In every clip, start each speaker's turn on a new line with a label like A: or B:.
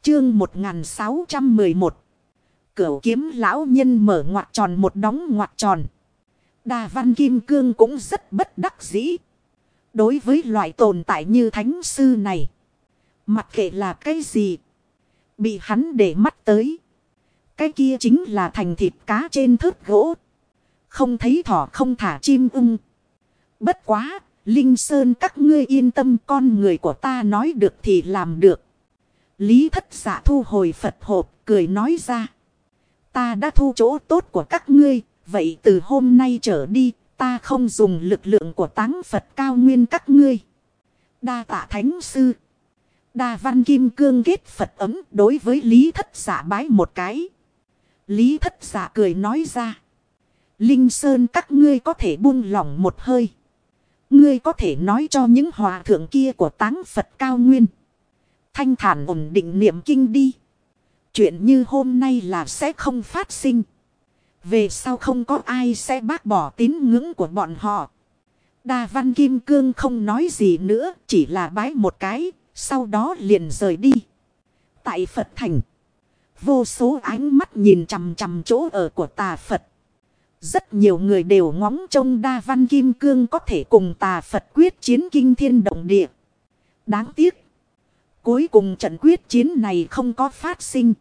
A: Chương 1611. Cửu kiếm lão nhân mở ngoặc tròn một đóng ngoặc tròn. Đa Văn Kim Cương cũng rất bất đắc dĩ. Đối với loại tồn tại như thánh sư này, mặc kệ là cái gì, bị hắn để mắt tới, cái kia chính là thành thịt cá trên thớt gỗ. Không thấy thỏ không thả chim ưng. Bất quá, Linh Sơn các ngươi yên tâm, con người của ta nói được thì làm được. Lý Thất Dạ thu hồi Phật hộp, cười nói ra. Ta đã thu chỗ tốt của các ngươi, vậy từ hôm nay trở đi, ta không dùng lực lượng của Táng Phật cao nguyên các ngươi. Đa tạ thánh sư. Đa Văn Kim Cương kết Phật ấm đối với Lý Thất Dạ bái một cái. Lý Thất Dạ cười nói ra. Linh Sơn các ngươi có thể buông lỏng một hơi. Ngươi có thể nói cho những hòa thượng kia của Táng Phật cao nguyên. Thanh thản ổn định niệm kinh đi. Chuyện như hôm nay là sẽ không phát sinh. Về sau không có ai sẽ bác bỏ tín ngưỡng của bọn họ. Đa Văn Kim Cương không nói gì nữa, chỉ là bái một cái, sau đó liền rời đi. Tại Phật thành, vô số ánh mắt nhìn chằm chằm chỗ ở của Tà Phật. Rất nhiều người đều ngóng trông Đa Văn Kim Cương có thể cùng Tà Phật quyết chiến kinh thiên động địa. Đáng tiếc, cuối cùng trận quyết chiến này không có phát sinh.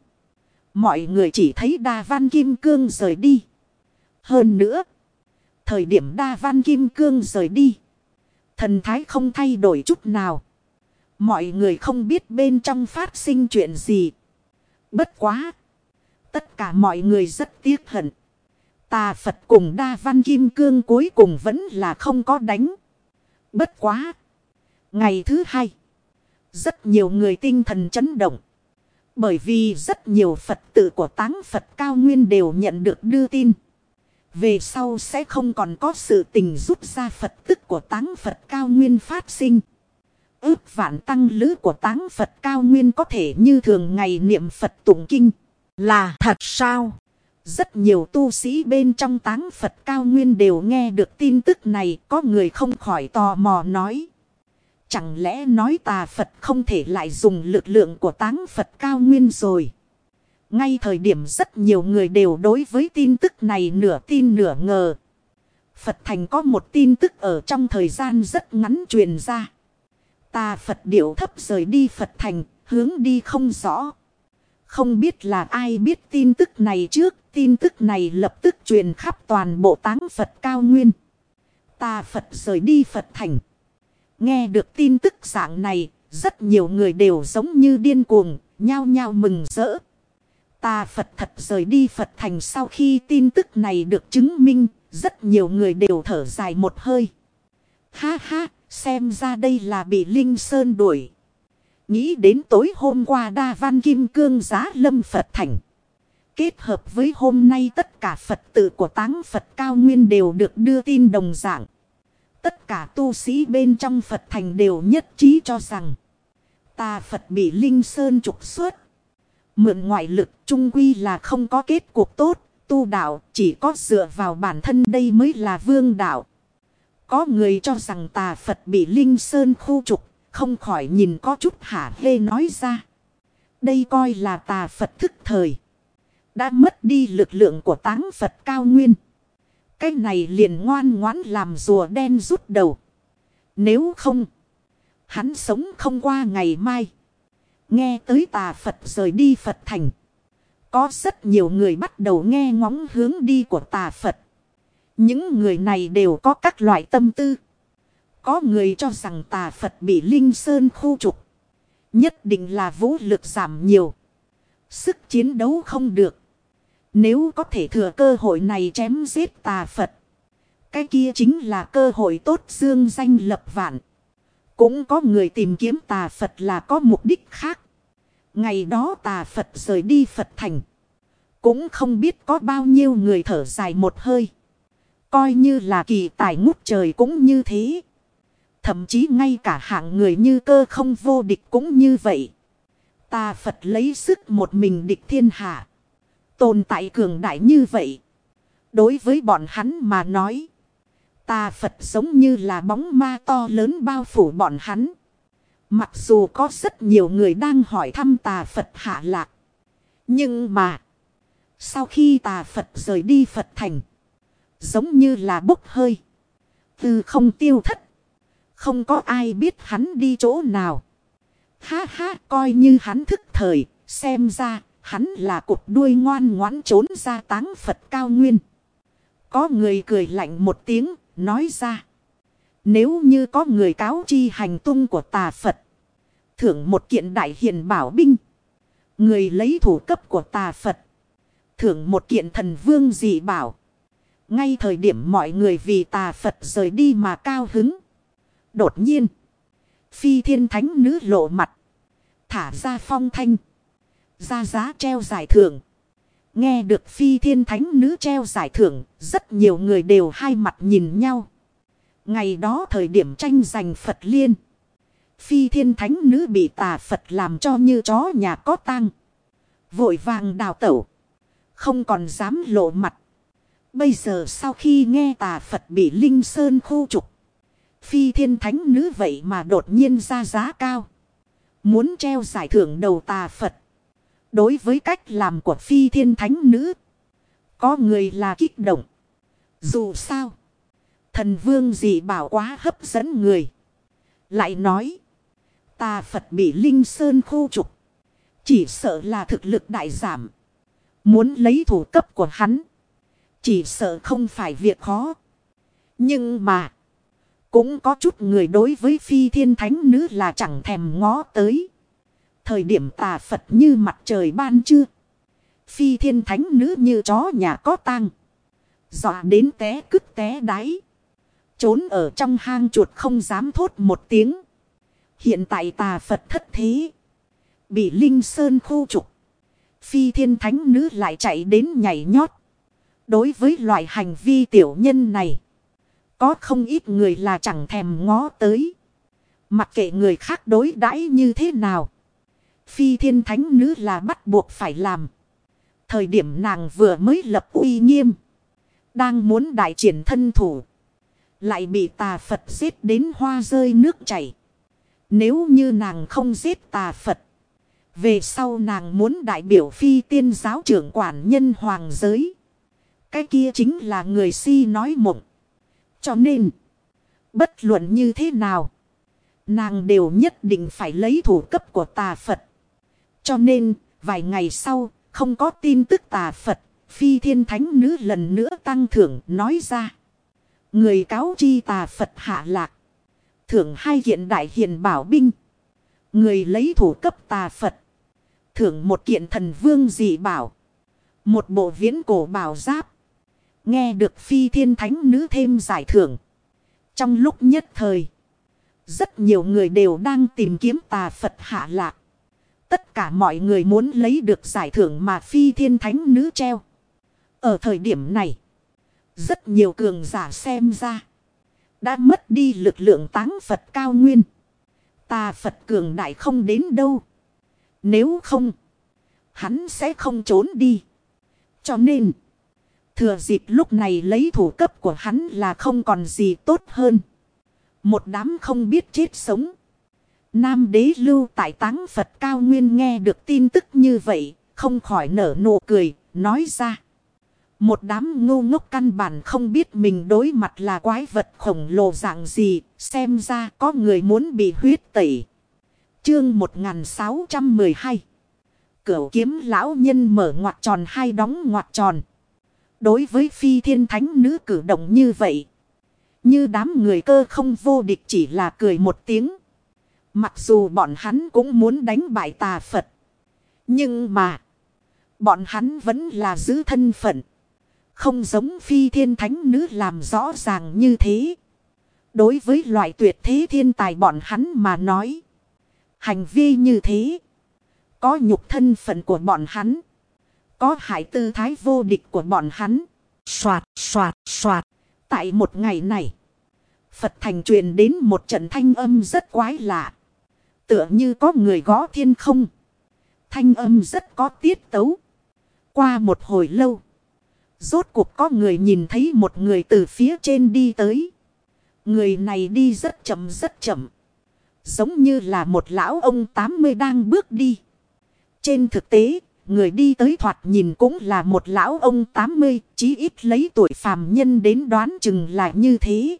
A: Mọi người chỉ thấy Đa Văn Kim Cương rời đi. Hơn nữa, thời điểm Đa Văn Kim Cương rời đi, thần thái không thay đổi chút nào. Mọi người không biết bên trong phát sinh chuyện gì. Bất quá, tất cả mọi người rất tiếc hận. Tà Phật cùng Đa Văn Kim Cương cuối cùng vẫn là không có đánh. Bất quá, ngày thứ hai, rất nhiều người tinh thần chấn động. Bởi vì rất nhiều Phật tử của Táng Phật cao nguyên đều nhận được đưa tin. Về sau sẽ không còn có sự tình rút ra Phật tức của Táng Phật cao nguyên phát sinh. Ước vạn tăng lữ của Táng Phật cao nguyên có thể như thường ngày niệm Phật tụng kinh. Là thật sao? Rất nhiều tu sĩ bên trong Táng Phật cao nguyên đều nghe được tin tức này. Có người không khỏi tò mò nói. Chẳng lẽ nói Tà Phật không thể lại dùng lực lượng của Táng Phật cao nguyên rồi? Ngay thời điểm rất nhiều người đều đối với tin tức này nửa tin nửa ngờ. Phật thành có một tin tức ở trong thời gian rất ngắn truyền ra. Tà Phật điệu thấp rời đi Phật thành, hướng đi không rõ. Không biết là ai biết tin tức này trước, tin tức này lập tức truyền khắp toàn bộ Táng Phật cao nguyên. Tà Phật rời đi Phật thành. Nghe được tin tức dạng này, rất nhiều người đều giống như điên cuồng, nhao nhao mừng rỡ. Tà Phật thật rời đi Phật thành sau khi tin tức này được chứng minh, rất nhiều người đều thở dài một hơi. Ha ha, xem ra đây là bị Linh Sơn đuổi. Nghĩ đến tối hôm qua Đa Văn Kim Cương giá lâm Phật thành. Kết hợp với hôm nay tất cả Phật tử của Táng Phật cao nguyên đều được đưa tin đồng dạng. Tất cả tu sĩ bên trong Phật thành đều nhất trí cho rằng Tà Phật bị Linh Sơn trục xuất. Mượn ngoại lực chung quy là không có kết cục tốt. Tu đạo chỉ có dựa vào bản thân đây mới là vương đạo. Có người cho rằng Tà Phật bị Linh Sơn khu trục. Không khỏi nhìn có chút hả hê nói ra. Đây coi là Tà Phật thức thời. Đã mất đi lực lượng của Táng Phật cao nguyên. Cái này liền ngoan ngoãn làm rùa đen rút đầu. Nếu không, hắn sống không qua ngày mai. Nghe tới Tà Phật rời đi Phật thành. Có rất nhiều người bắt đầu nghe ngóng hướng đi của Tà Phật. Những người này đều có các loại tâm tư. Có người cho rằng Tà Phật bị Linh Sơn khu trục. Nhất định là vũ lực giảm nhiều. Sức chiến đấu không được. Nếu có thể thừa cơ hội này chém giết Tà Phật. Cái kia chính là cơ hội tốt dương danh lập vạn. Cũng có người tìm kiếm Tà Phật là có mục đích khác. Ngày đó Tà Phật rời đi Phật thành. Cũng không biết có bao nhiêu người thở dài một hơi. Coi như là kỳ tài ngút trời cũng như thế. Thậm chí ngay cả hạng người như Cơ Không vô địch cũng như vậy. Tà Phật lấy sức một mình địch thiên hạ. Tồn tại cường đại như vậy. Đối với bọn hắn mà nói. Tà Phật giống như là bóng ma to lớn bao phủ bọn hắn. Mặc dù có rất nhiều người đang hỏi thăm tà Phật hạ lạc. Nhưng mà. Sau khi tà Phật rời đi Phật thành. Giống như là bốc hơi. Từ không tiêu thất. Không có ai biết hắn đi chỗ nào. Ha ha, coi như hắn thức thời. Xem ra hắn là cụt đuôi ngoan ngoãn trốn ra táng Phật cao nguyên. Có người cười lạnh một tiếng. Nói ra. Nếu như có người cáo chi hành tung của tà Phật. Thưởng một kiện đại hiền bảo binh. Người lấy thủ cấp của tà Phật. Thưởng một kiện thần vương dị bảo. Ngay thời điểm mọi người vì tà Phật rời đi mà cao hứng. Đột nhiên. Phi thiên thánh nữ lộ mặt. Thả ra phong thanh. Ra giá treo giải thưởng. Nghe được phi thiên thánh nữ treo giải thưởng. Rất nhiều người đều hai mặt nhìn nhau. Ngày đó thời điểm tranh giành Phật liên. Phi thiên thánh nữ bị tà Phật làm cho như chó nhà có tang. Vội vàng đào tẩu. Không còn dám lộ mặt. Bây giờ sau khi nghe tà Phật bị Linh Sơn khu trục. Phi thiên thánh nữ vậy mà đột nhiên ra giá cao. Muốn treo giải thưởng đầu tà Phật. Đối với cách làm của phi thiên thánh nữ. Có người là kích động. Dù sao. Thần vương dị bảo quá hấp dẫn người. Lại nói. Tà Phật bị Linh Sơn khu trục. Chỉ sợ là thực lực đại giảm. Muốn lấy thủ cấp của hắn. Chỉ sợ không phải việc khó. Nhưng mà. Cũng có chút người đối với phi thiên thánh nữ là chẳng thèm ngó tới. Thời điểm tà Phật như mặt trời ban trưa. Phi thiên thánh nữ như chó nhà có tang. Dọa đến té cứt té đáy. Trốn ở trong hang chuột không dám thốt một tiếng. Hiện tại tà Phật thất thế. Bị Linh Sơn khu trục. Phi thiên thánh nữ lại chạy đến nhảy nhót. Đối với loại hành vi tiểu nhân này. Có không ít người là chẳng thèm ngó tới. Mặc kệ người khác đối đãi như thế nào. Phi thiên thánh nữ là bắt buộc phải làm. Thời điểm nàng vừa mới lập uy nghiêm. Đang muốn đại triển thân thủ. Lại bị tà Phật giết đến hoa rơi nước chảy. Nếu như nàng không giết tà Phật. Về sau nàng muốn đại biểu phi tiên giáo trưởng quản nhân hoàng giới. Cái kia chính là người si nói mộng. Cho nên. Bất luận như thế nào. Nàng đều nhất định phải lấy thủ cấp của tà Phật. Cho nên vài ngày sau không có tin tức tà Phật. Phi thiên thánh nữ lần nữa tăng thưởng nói ra. Người cáo chi tà Phật hạ lạc. Thưởng 2 kiện đại hiền bảo binh. Người lấy thủ cấp tà Phật. Thưởng 1 kiện thần vương dị bảo. 1 bộ viễn cổ bảo giáp. Nghe được phi thiên thánh nữ thêm giải thưởng. Trong lúc nhất thời. Rất nhiều người đều đang tìm kiếm tà Phật hạ lạc. Tất cả mọi người muốn lấy được giải thưởng mà phi thiên thánh nữ treo. Ở thời điểm này. Rất nhiều cường giả xem ra. Đã mất đi lực lượng táng Phật cao nguyên. Tà Phật cường đại không đến đâu. Nếu không. Hắn sẽ không trốn đi. Cho nên. Thừa dịp lúc này lấy thủ cấp của hắn là không còn gì tốt hơn. Một đám không biết chết sống. Nam đế lưu tại táng Phật cao nguyên nghe được tin tức như vậy. Không khỏi nở nụ cười. Nói ra. Một đám ngu ngốc căn bản không biết mình đối mặt là quái vật khổng lồ dạng gì. Xem ra có người muốn bị huyết tẩy. Chương 1612. Cửu kiếm lão nhân mở ngoặc tròn hay đóng ngoặc tròn. Đối với phi thiên thánh nữ cử động như vậy. Như đám người cơ không vô địch chỉ là cười một tiếng. Mặc dù bọn hắn cũng muốn đánh bại tà Phật. Nhưng mà. Bọn hắn vẫn là giữ thân phận. Không giống phi thiên thánh nữ làm rõ ràng như thế. Đối với loại tuyệt thế thiên tài bọn hắn mà nói. Hành vi như thế. Có nhục thân phận của bọn hắn. Có hại tư thái vô địch của bọn hắn. Soạt soạt soạt. Tại một ngày này. Phật thành truyền đến một trận thanh âm rất quái lạ. Tựa như có người gõ thiên không. Thanh âm rất có tiết tấu. Qua một hồi lâu. Rốt cuộc có người nhìn thấy một người từ phía trên đi tới. Người này đi rất chậm rất chậm. Giống như là một lão ông 80 đang bước đi. Trên thực tế, người đi tới thoạt nhìn cũng là một lão ông 80, chí ít lấy tuổi phàm nhân đến đoán chừng là như thế.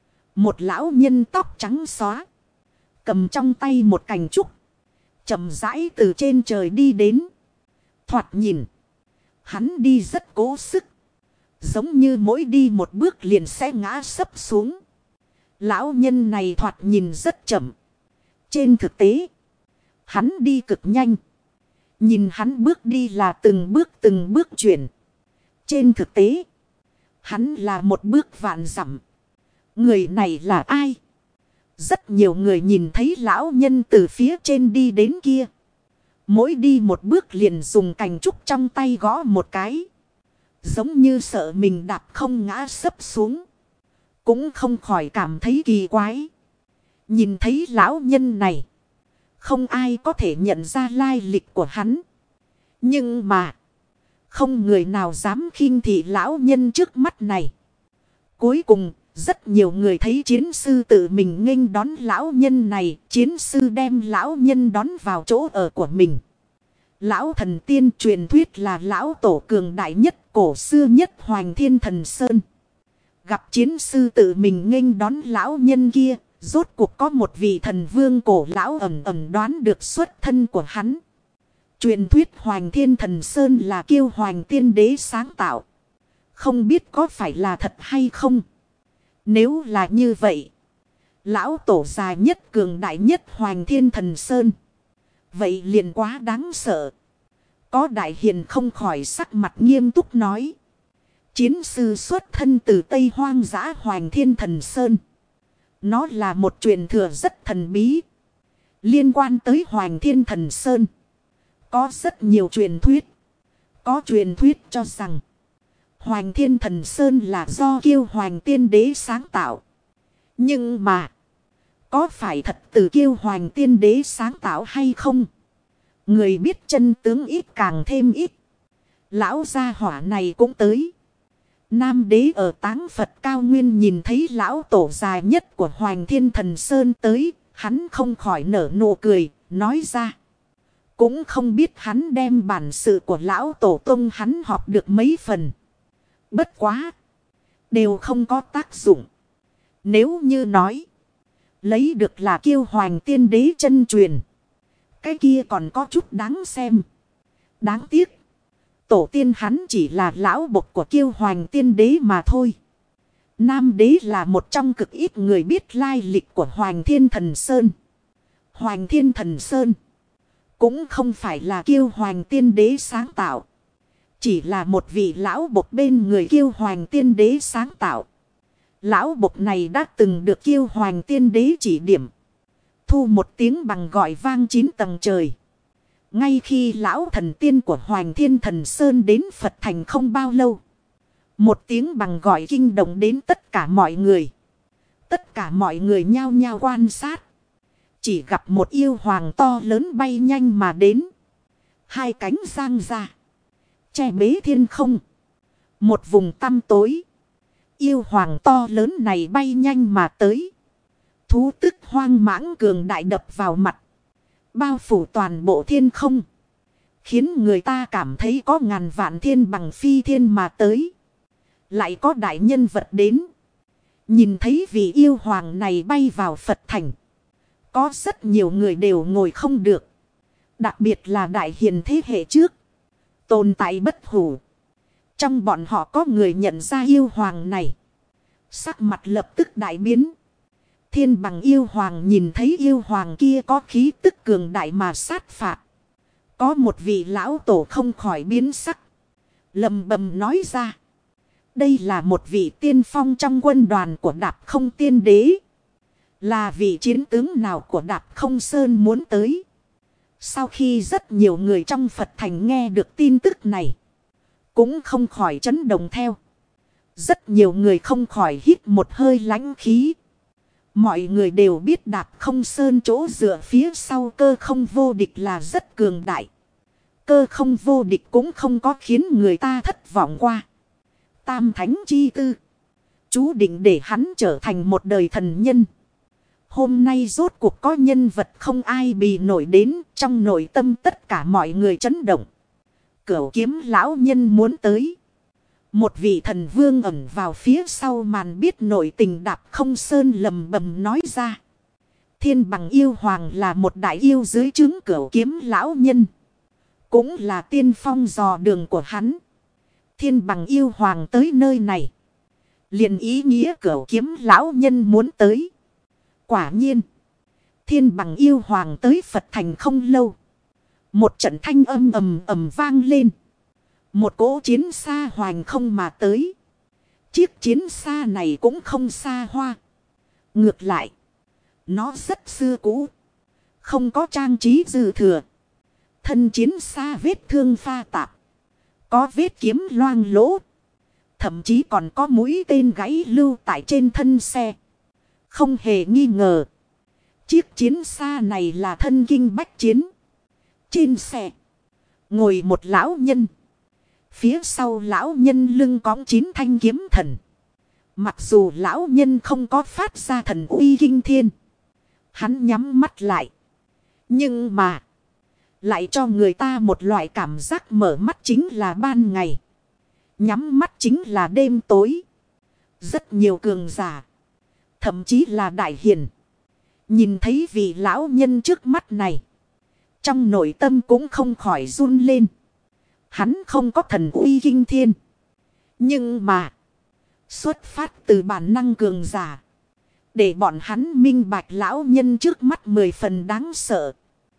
A: Một lão nhân tóc trắng xóa, cầm trong tay một cành trúc, chậm rãi từ trên trời đi đến. Thoạt nhìn, hắn đi rất cố sức, giống như mỗi đi một bước liền sẽ ngã sấp xuống. Lão nhân này thoạt nhìn rất chậm. Trên thực tế, hắn đi cực nhanh. Nhìn hắn bước đi là từng bước chuyển. Trên thực tế, hắn là một bước vạn dặm. Người này là ai? Rất nhiều người nhìn thấy lão nhân từ phía trên đi đến kia. Mỗi đi một bước liền dùng cành trúc trong tay gõ một cái. Giống như sợ mình đạp không ngã sấp xuống. Cũng không khỏi cảm thấy kỳ quái. Nhìn thấy lão nhân này, không ai có thể nhận ra lai lịch của hắn. Nhưng mà, không người nào dám khinh thị lão nhân trước mắt này. Cuối cùng, rất nhiều người thấy chiến sư tự mình nghênh đón lão nhân này. Chiến sư đem lão nhân đón vào chỗ ở của mình. Lão thần tiên truyền thuyết là lão tổ cường đại nhất, cổ xưa nhất Hoành Thiên Thần Sơn. Gặp chiến sư tự mình nghênh đón lão nhân kia, rốt cuộc có một vị thần vương cổ lão ẩn ẩn đoán được xuất thân của hắn. Truyền thuyết Hoành Thiên Thần Sơn là Kiêu Hoành Tiên Đế sáng tạo. Không biết có phải là thật hay không? Nếu là như vậy, lão tổ già nhất cường đại nhất Hoành Thiên Thần Sơn, vậy liền quá đáng sợ. Có đại hiền không khỏi sắc mặt nghiêm túc nói. Chiến sư xuất thân từ Tây Hoang dã Hoành Thiên Thần Sơn. Nó là một truyền thừa rất thần bí. Liên quan tới Hoành Thiên Thần Sơn, có rất nhiều truyền thuyết. Có truyền thuyết cho rằng Hoành Thiên Thần Sơn là do Kiêu Hoành Tiên Đế sáng tạo. Nhưng mà, có phải thật từ Kiêu Hoành Tiên Đế sáng tạo hay không? Người biết chân tướng ít càng thêm ít. Lão gia hỏa này cũng tới. Nam đế ở Táng Phật cao nguyên nhìn thấy lão tổ dài nhất của Hoành Thiên Thần Sơn tới. Hắn không khỏi nở nụ cười, nói ra. Cũng không biết hắn đem bản sự của lão tổ tông hắn học được mấy phần. Bất quá, đều không có tác dụng. Nếu như nói, lấy được là Kiêu Hoành Tiên Đế chân truyền, cái kia còn có chút đáng xem. Đáng tiếc, tổ tiên hắn chỉ là lão bộc của Kiêu Hoành Tiên Đế mà thôi. Nam đế là một trong cực ít người biết lai lịch của Hoành Thiên Thần Sơn. Hoành Thiên Thần Sơn cũng không phải là Kiêu Hoành Tiên Đế sáng tạo. Chỉ là một vị lão bộc bên người Kiêu Hoành Tiên Đế sáng tạo. Lão bộc này đã từng được Kiêu Hoành Tiên Đế chỉ điểm. Thu một tiếng bằng gọi vang 9 tầng trời. Ngay khi lão thần tiên của Hoành Thiên Thần Sơn đến Phật Thành không bao lâu. Một tiếng bằng gọi kinh động đến tất cả mọi người. Tất cả mọi người nhao nhao quan sát. Chỉ gặp một yêu hoàng to lớn bay nhanh mà đến. Hai cánh giang ra, che bế thiên không. Một vùng tăm tối. Yêu hoàng to lớn này bay nhanh mà tới. Thú tức hoang mãng cường đại đập vào mặt. Bao phủ toàn bộ thiên không. Khiến người ta cảm thấy có ngàn vạn thiên bằng phi thiên mà tới. Lại có đại nhân vật đến. Nhìn thấy vị yêu hoàng này bay vào Phật Thành. Có rất nhiều người đều ngồi không được. Đặc biệt là đại hiền thế hệ trước. Tồn tại bất hủ. Trong bọn họ có người nhận ra yêu hoàng này. Sắc mặt lập tức đại biến. Thiên bằng yêu hoàng nhìn thấy yêu hoàng kia có khí tức cường đại mà sát phạt. Có một vị lão tổ không khỏi biến sắc. Lầm bầm nói ra. Đây là một vị tiên phong trong quân đoàn của Đạp Không Tiên Đế. Là vị chiến tướng nào của Đạp Không Sơn muốn tới. Sau khi rất nhiều người trong Phật Thành nghe được tin tức này, cũng không khỏi chấn động theo. Rất nhiều người không khỏi hít một hơi lãnh khí. Mọi người đều biết Đạp Không Sơn chỗ dựa phía sau Cơ Không Vô Địch là rất cường đại. Cơ Không Vô Địch cũng không có khiến người ta thất vọng qua. Tam Thánh chi tư, chú định để hắn trở thành một đời thần nhân. Hôm nay rốt cuộc có nhân vật không ai bì nổi đến, trong nội tâm tất cả mọi người chấn động. Cửu kiếm lão nhân muốn tới. Một vị thần vương ẩn vào phía sau màn biết nội tình Đạp Không Sơn lầm bầm nói ra. Thiên Bằng Yêu Hoàng là một đại yêu dưới trướng Cửu kiếm lão nhân. Cũng là tiên phong dò đường của hắn. Thiên Bằng Yêu Hoàng tới nơi này. Liền ý nghĩa Cửu kiếm lão nhân muốn tới. Quả nhiên. Thiên Bằng Yêu Hoàng tới Phật Thành không lâu. Một trận thanh âm ầm ầm vang lên. Một cỗ chiến xa hoành không mà tới. Chiếc chiến xa này cũng không xa hoa. Ngược lại. Nó rất xưa cũ. Không có trang trí dư thừa. Thân chiến xa vết thương pha tạp. Có vết kiếm loang lỗ. Thậm chí còn có mũi tên gãy lưu tại trên thân xe. Không hề nghi ngờ. Chiếc chiến xa này là thân kinh bách chiến. Trên xe. Ngồi một lão nhân. Phía sau lão nhân lưng cõng 9 thanh kiếm thần. Mặc dù lão nhân không có phát ra thần uy kinh thiên. Hắn nhắm mắt lại. Nhưng mà. Lại cho người ta một loại cảm giác mở mắt chính là ban ngày. Nhắm mắt chính là đêm tối. Rất nhiều cường giả. Thậm chí là đại hiền. Nhìn thấy vị lão nhân trước mắt này. Trong nội tâm cũng không khỏi run lên. Hắn không có thần uy kinh thiên. Nhưng mà. Xuất phát từ bản năng cường giả. Để bọn hắn minh bạch lão nhân trước mắt 10 phần đáng sợ.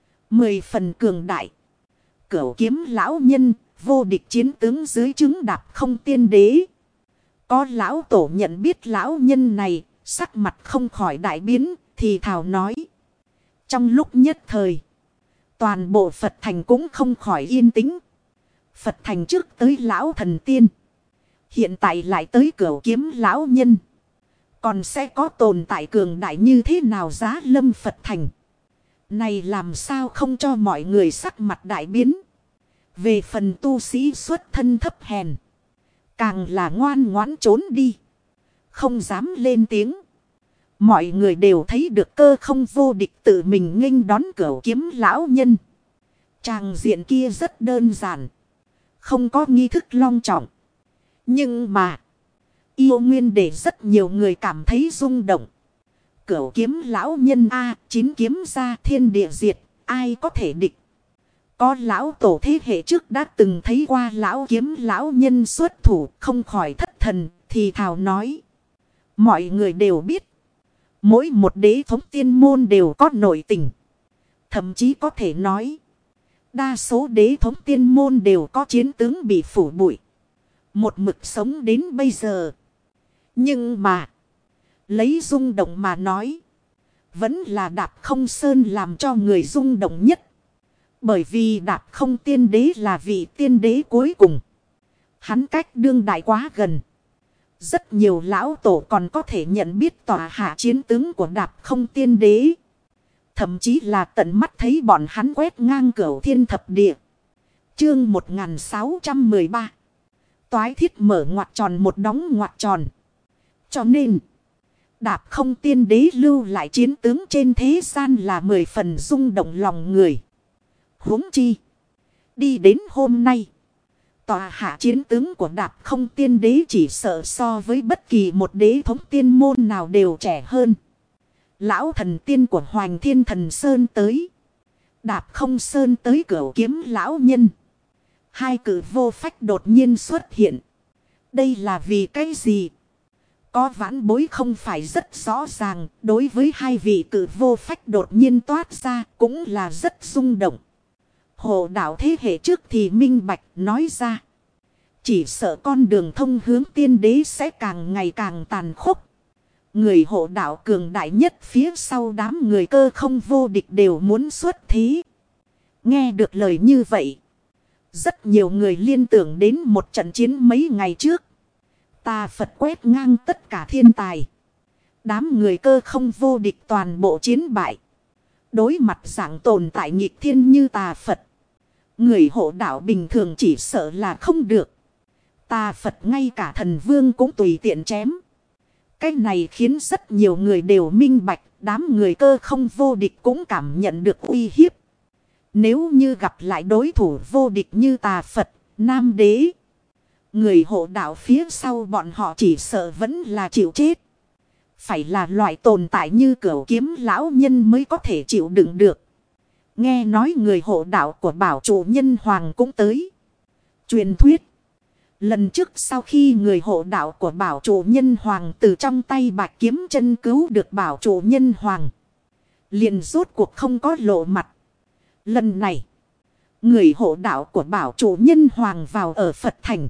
A: 10 phần cường đại. Cửu kiếm lão nhân. Vô địch chiến tướng dưới trướng Đạp Không tiên đế. Có lão tổ nhận biết lão nhân này. Sắc mặt không khỏi đại biến. Thì thảo nói. Trong lúc nhất thời. Toàn bộ Phật Thành cũng không khỏi yên tĩnh. Phật Thành trước tới lão thần tiên. Hiện tại lại tới Cửu kiếm lão nhân. Còn sẽ có tồn tại cường đại như thế nào giá lâm Phật Thành. Này làm sao không cho mọi người sắc mặt đại biến. Về phần tu sĩ xuất thân thấp hèn. Càng là ngoan ngoãn trốn đi. Không dám lên tiếng. Mọi người đều thấy được cơ không vô địch tự mình nghênh đón Cửu kiếm lão nhân. Tràng diện kia rất đơn giản. Không có nghi thức long trọng. Nhưng mà. Yêu nguyên để rất nhiều người cảm thấy rung động. Cửu kiếm lão nhân A, 9 kiếm ra thiên địa diệt. Ai có thể địch. Có lão tổ thế hệ trước đã từng thấy qua lão kiếm lão nhân xuất thủ. Không khỏi thất thần. Thì thào nói. Mọi người đều biết. Mỗi một đế thống tiên môn đều có nội tình. Thậm chí có thể nói. Đa số đế thống tiên môn đều có chiến tướng bị phủ bụi. Một mực sống đến bây giờ. Nhưng mà. Lấy rung động mà nói. Vẫn là Đạp Không Sơn làm cho người rung động nhất. Bởi vì Đạp Không tiên đế là vị tiên đế cuối cùng. Hắn cách đương đại quá gần. Rất nhiều lão tổ còn có thể nhận biết tòa hạ chiến tướng của Đạp Không tiên đế. Thậm chí là tận mắt thấy bọn hắn quét ngang Cửu thiên thập địa. Chương 1613. Toái thiết mở ngoặc tròn một đóng ngoặc tròn. Cho nên. Đạp Không tiên đế lưu lại chiến tướng trên thế gian là 10 phần rung động lòng người. Huống chi. Đi đến hôm nay. Tòa hạ chiến tướng của Đạp Không tiên đế chỉ sợ so với bất kỳ một đế thống tiên môn nào đều trẻ hơn. Lão thần tiên của Hoành Thiên Thần Sơn tới. Đạp Không Sơn tới Cửu kiếm lão nhân. Hai cử vô phách đột nhiên xuất hiện. Đây là vì cái gì? Có vãn bối không phải rất rõ ràng. Đối với hai vị cử vô phách đột nhiên toát ra cũng là rất rung động. Hộ đạo thế hệ trước thì minh bạch nói ra. Chỉ sợ con đường thông hướng tiên đế sẽ càng ngày càng tàn khốc. Người hộ đạo cường đại nhất phía sau đám người cơ không vô địch đều muốn xuất thí. Nghe được lời như vậy. Rất nhiều người liên tưởng đến một trận chiến mấy ngày trước. Tà Phật quét ngang tất cả thiên tài. Đám người cơ không vô địch toàn bộ chiến bại. Đối mặt dạng tồn tại nghịch thiên như Tà Phật. Người hộ đạo bình thường chỉ sợ là không được. Tà Phật ngay cả thần vương cũng tùy tiện chém. Cái này khiến rất nhiều người đều minh bạch, đám người cơ không vô địch cũng cảm nhận được uy hiếp. Nếu như gặp lại đối thủ vô địch như Tà Phật, Nam Đế, người hộ đạo phía sau bọn họ chỉ sợ vẫn là chịu chết. Phải là loại tồn tại như Cửu Kiếm lão nhân mới có thể chịu đựng được. Nghe nói người hộ đạo của Bảo Trụ Nhân Hoàng cũng tới. Truyền thuyết. Lần trước sau khi người hộ đạo của Bảo Trụ Nhân Hoàng từ trong tay Bạch Kiếm Chân cứu được Bảo Trụ Nhân Hoàng, liền rốt cuộc không có lộ mặt. Lần này, người hộ đạo của Bảo Trụ Nhân Hoàng vào ở Phật Thành.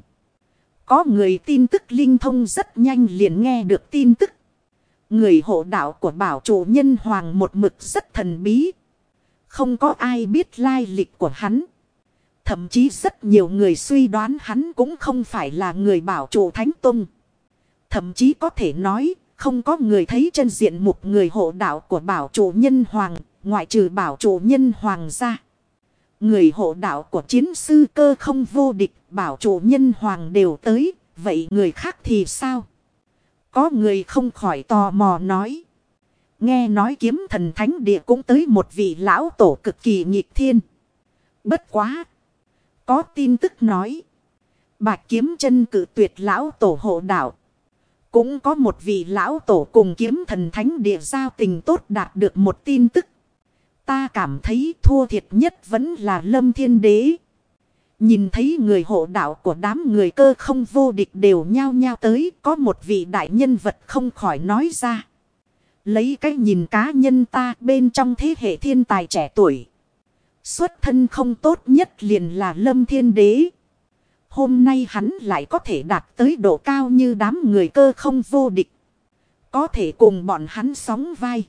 A: Có người tin tức linh thông rất nhanh liền nghe được tin tức. Người hộ đạo của Bảo Trụ Nhân Hoàng một mực rất thần bí. Không có ai biết lai lịch của hắn. Thậm chí rất nhiều người suy đoán hắn cũng không phải là người Bảo Trụ Thánh Tông. Thậm chí có thể nói không có người thấy chân diện mục người hộ đạo của Bảo Trụ Nhân Hoàng, ngoại trừ Bảo Trụ Nhân Hoàng ra. Người hộ đạo của chiến sư cơ không vô địch, Bảo Trụ Nhân Hoàng đều tới, vậy người khác thì sao? Có người không khỏi tò mò nói. Nghe nói Kiếm Thần Thánh Địa cũng tới một vị lão tổ cực kỳ nghịch thiên. Bất quá. Có tin tức nói. Bạch Kiếm Chân cự tuyệt lão tổ hộ đạo. Cũng có một vị lão tổ cùng Kiếm Thần Thánh Địa giao tình tốt đạt được một tin tức. Ta cảm thấy thua thiệt nhất vẫn là Lâm Thiên Đế. Nhìn thấy người hộ đạo của đám người cơ không vô địch đều nhao nhao tới. Có một vị đại nhân vật không khỏi nói ra. Lấy cái nhìn cá nhân ta bên trong thế hệ thiên tài trẻ tuổi. Xuất thân không tốt nhất liền là Lâm Thiên Đế. Hôm nay hắn lại có thể đạt tới độ cao như đám người cơ không vô địch. Có thể cùng bọn hắn sóng vai.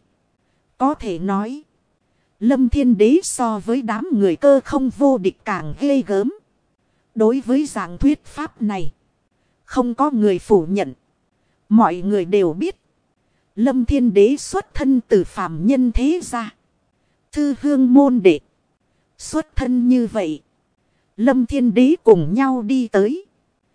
A: Có thể nói. Lâm Thiên Đế so với đám người cơ không vô địch càng ghê gớm. Đối với dạng thuyết pháp này. Không có người phủ nhận. Mọi người đều biết. Lâm Thiên Đế xuất thân từ phàm nhân thế gia. Thư hương môn đệ. Xuất thân như vậy. Lâm Thiên Đế cùng nhau đi tới.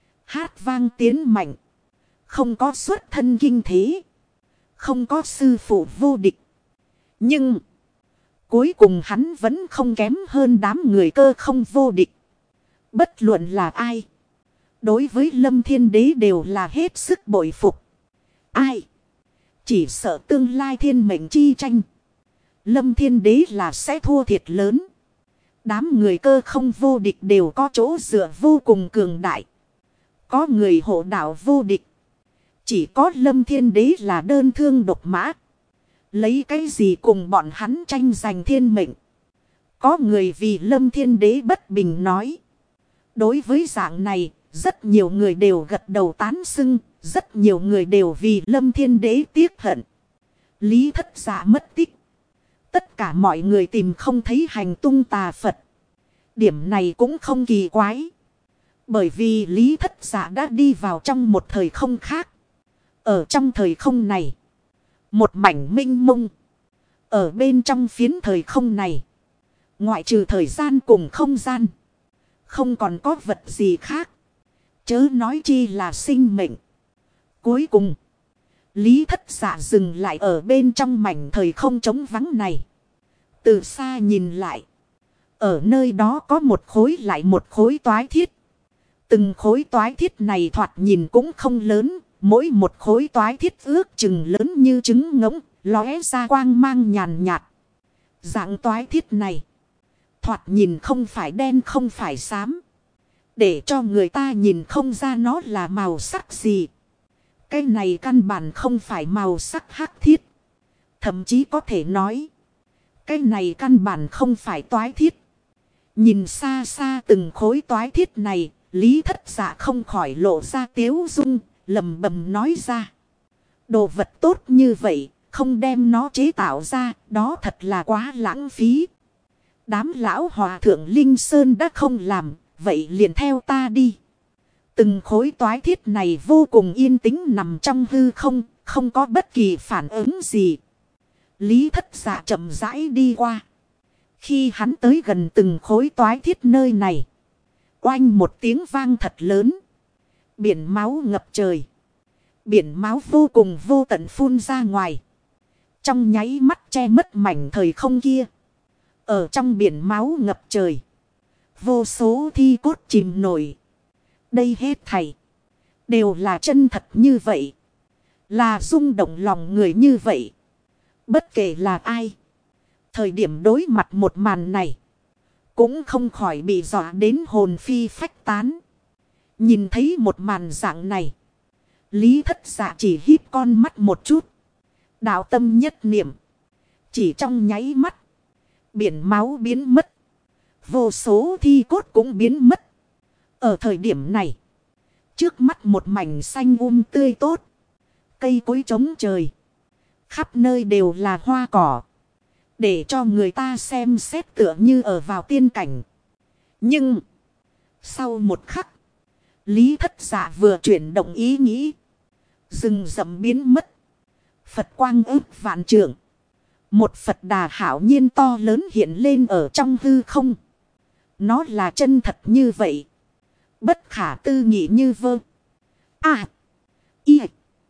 A: Hát vang tiến mạnh. Không có xuất thân kinh thế. Không có sư phụ vô địch. Nhưng. Cuối cùng hắn vẫn không kém hơn đám người cơ không vô địch. Bất luận là ai. Đối với Lâm Thiên Đế đều là hết sức bội phục. Ai. Chỉ sợ tương lai thiên mệnh chi tranh. Lâm Thiên Đế là sẽ thua thiệt lớn. Đám người cơ không vô địch đều có chỗ dựa vô cùng cường đại. Có người hộ đạo vô địch. Chỉ có Lâm Thiên Đế là đơn thương độc mã. Lấy cái gì cùng bọn hắn tranh giành thiên mệnh. Có người vì Lâm Thiên Đế bất bình nói. Đối với dạng này, rất nhiều người đều gật đầu tán xưng. Rất nhiều người đều vì Lâm Thiên Đế tiếc hận. Lý Thất Dạ mất tích. Tất cả mọi người tìm không thấy hành tung Tà Phật. Điểm này cũng không kỳ quái. Bởi vì Lý Thất Dạ đã đi vào trong một thời không khác. Ở trong thời không này. Một mảnh minh mông. Ở bên trong phiến thời không này. Ngoại trừ thời gian cùng không gian. Không còn có vật gì khác. Chớ nói chi là sinh mệnh. Cuối cùng. Lý Thất Dạ dừng lại ở bên trong mảnh thời không trống vắng này. Từ xa nhìn lại. Ở nơi đó có một khối lại một khối toái thiết. Từng khối toái thiết này thoạt nhìn cũng không lớn. Mỗi một khối toái thiết ước chừng lớn như trứng ngỗng. Lóe ra quang mang nhàn nhạt. Dạng toái thiết này. Thoạt nhìn không phải đen không phải xám. Để cho người ta nhìn không ra nó là màu sắc gì. Cái này căn bản không phải màu sắc hắc thiết. Thậm chí có thể nói. Cái này căn bản không phải toái thiết. Nhìn xa xa từng khối toái thiết này. Lý Thất Dạ không khỏi lộ ra tiếu dung. Lầm bầm nói ra. Đồ vật tốt như vậy. Không đem nó chế tạo ra. Đó thật là quá lãng phí. Đám lão hòa thượng Linh Sơn đã không làm. Vậy liền theo ta đi. Từng khối toái thiết này vô cùng yên tĩnh nằm trong hư không. Không có bất kỳ phản ứng gì. Lý Thất Dạ chậm rãi đi qua. Khi hắn tới gần từng khối toái thiết nơi này. Oanh một tiếng vang thật lớn. Biển máu ngập trời. Biển máu vô cùng vô tận phun ra ngoài. Trong nháy mắt che mất mảnh thời không kia. Ở trong biển máu ngập trời. Vô số thi cốt chìm nổi. Đây hết thảy. Đều là chân thật như vậy. Là rung động lòng người như vậy. Bất kể là ai. Thời điểm đối mặt một màn này. Cũng không khỏi bị dọa đến hồn phi phách tán. Nhìn thấy một màn dạng này. Lý Thất Dạ chỉ híp con mắt một chút. Đạo tâm nhất niệm. Chỉ trong nháy mắt. Biển máu biến mất. Vô số thi cốt cũng biến mất. Ở thời điểm này. Trước mắt một mảnh xanh tươi tốt. Cây cối trống trời. Khắp nơi đều là hoa cỏ. Để cho người ta xem xét tựa như ở vào tiên cảnh. Nhưng. Sau một khắc. Lý Thất Dạ vừa chuyển động ý nghĩ. Rừng rậm biến mất. Phật quang ước vạn trượng. Một Phật đà hảo nhiên to lớn hiện lên ở trong hư không. Nó là chân thật như vậy. Bất khả tư nghị như vơ. À. Y.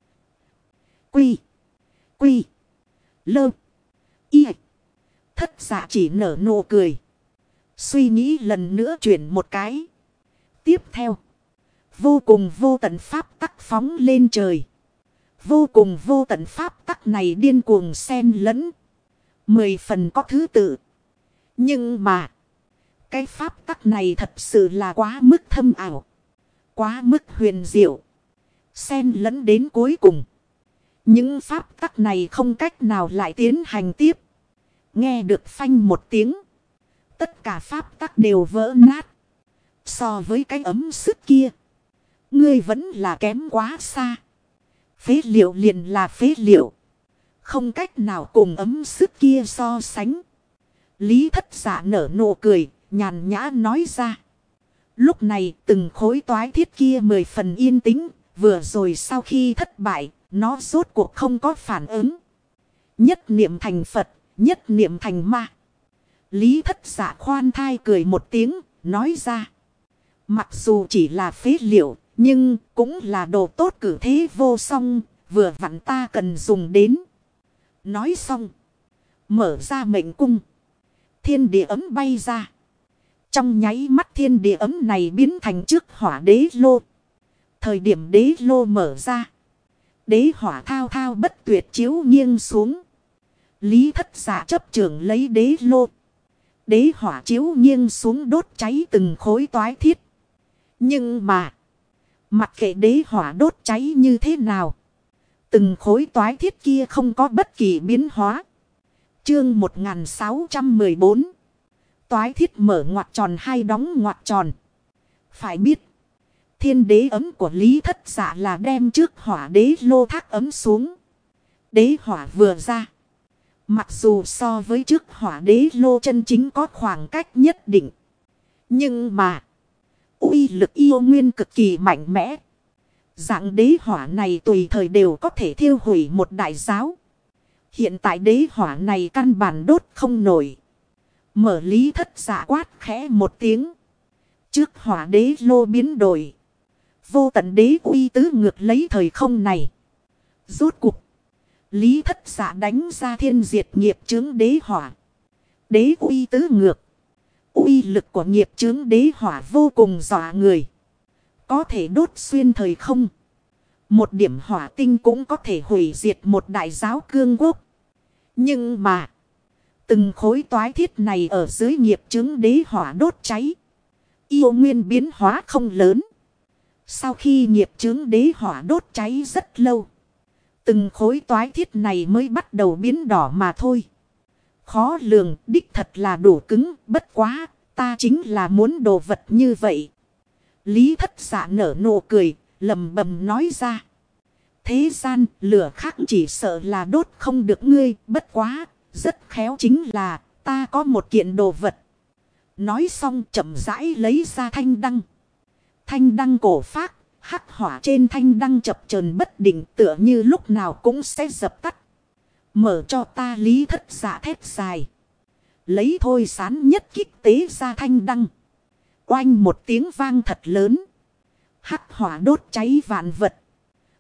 A: Quy. Quy. Lơ. Y. Thất Dạ chỉ nở nụ cười. Suy nghĩ lần nữa chuyển một cái. Tiếp theo. Vô cùng vô tận pháp tắc phóng lên trời. Vô cùng vô tận pháp tắc này điên cuồng xen lẫn. 10 phần có thứ tự. Nhưng mà. Cái pháp tắc này thật sự là quá mức thâm ảo. Quá mức huyền diệu. Xen lẫn đến cuối cùng. Những pháp tắc này không cách nào lại tiến hành tiếp. Nghe được phanh một tiếng. Tất cả pháp tắc đều vỡ nát. So với cái ấm sức kia. Ngươi vẫn là kém quá xa. Phế liệu liền là phế liệu. Không cách nào cùng ấm sức kia so sánh. Lý Thất Dạ nở nụ cười. Nhàn nhã nói ra. Lúc này từng khối toái thiết kia 10 phần yên tĩnh. Vừa rồi sau khi thất bại. Nó rốt cuộc không có phản ứng. Nhất niệm thành Phật. Nhất niệm thành ma. Lý Thất Dạ khoan thai cười một tiếng. Nói ra. Mặc dù chỉ là phế liệu. Nhưng cũng là đồ tốt cử thế vô song. Vừa vặn ta cần dùng đến. Nói xong. Mở ra mệnh cung. Thiên địa ấm bay ra. Trong nháy mắt thiên địa ấm này biến thành trước hỏa đế lô. Thời điểm đế lô mở ra. Đế hỏa thao thao bất tuyệt chiếu nghiêng xuống. Lý Thất Dạ chấp trưởng lấy đế lô. Đế hỏa chiếu nghiêng xuống đốt cháy từng khối toái thiết. Nhưng mà. Mặc kệ đế hỏa đốt cháy như thế nào. Từng khối toái thiết kia không có bất kỳ biến hóa. Chương 1614. Toái thiết mở ngoặc tròn hay đóng ngoặc tròn. Phải biết. Thiên đế ấm của Lý Thất Dạ là đem trước hỏa đế lô thác ấm xuống. Đế hỏa vừa ra. Mặc dù so với trước hỏa đế lô chân chính có khoảng cách nhất định. Nhưng mà. Uy lực yêu nguyên cực kỳ mạnh mẽ. Dạng đế hỏa này tùy thời đều có thể thiêu hủy một đại giáo. Hiện tại đế hỏa này căn bản đốt không nổi. Mở Lý Thất Dạ quát khẽ một tiếng. Trước hỏa đế lô biến đổi. Vô tận đế uy tứ ngược lấy thời không này. Rốt cuộc. Lý Thất Dạ đánh ra thiên diệt nghiệp chướng đế hỏa. Đế uy tứ ngược. Uy lực của nghiệp chướng đế hỏa vô cùng dọa người. Có thể đốt xuyên thời không. Một điểm hỏa tinh cũng có thể hủy diệt một đại giáo cương quốc. Nhưng mà. Từng khối toái thiết này ở dưới nghiệp chướng đế hỏa đốt cháy. Yêu nguyên biến hóa không lớn. Sau khi nghiệp chướng đế hỏa đốt cháy rất lâu. Từng khối toái thiết này mới bắt đầu biến đỏ mà thôi. Khó lường đích thật là đủ cứng. Bất quá ta chính là muốn đồ vật như vậy. Lý Thất Dạ nở nụ cười. Lầm bầm nói ra. Thế gian lửa khác chỉ sợ là đốt không được ngươi. Bất quá rất khéo chính là ta có một kiện đồ vật. Nói xong chậm rãi lấy ra thanh đăng. Thanh đăng cổ phác. Hắc hỏa trên thanh đăng chập chờn bất định tựa như lúc nào cũng sẽ dập tắt. Mở cho ta Lý Thất Dạ thét dài. Lấy thôi sán nhất kích tế ra thanh đăng. Oanh một tiếng vang thật lớn. Hắc hỏa đốt cháy vạn vật.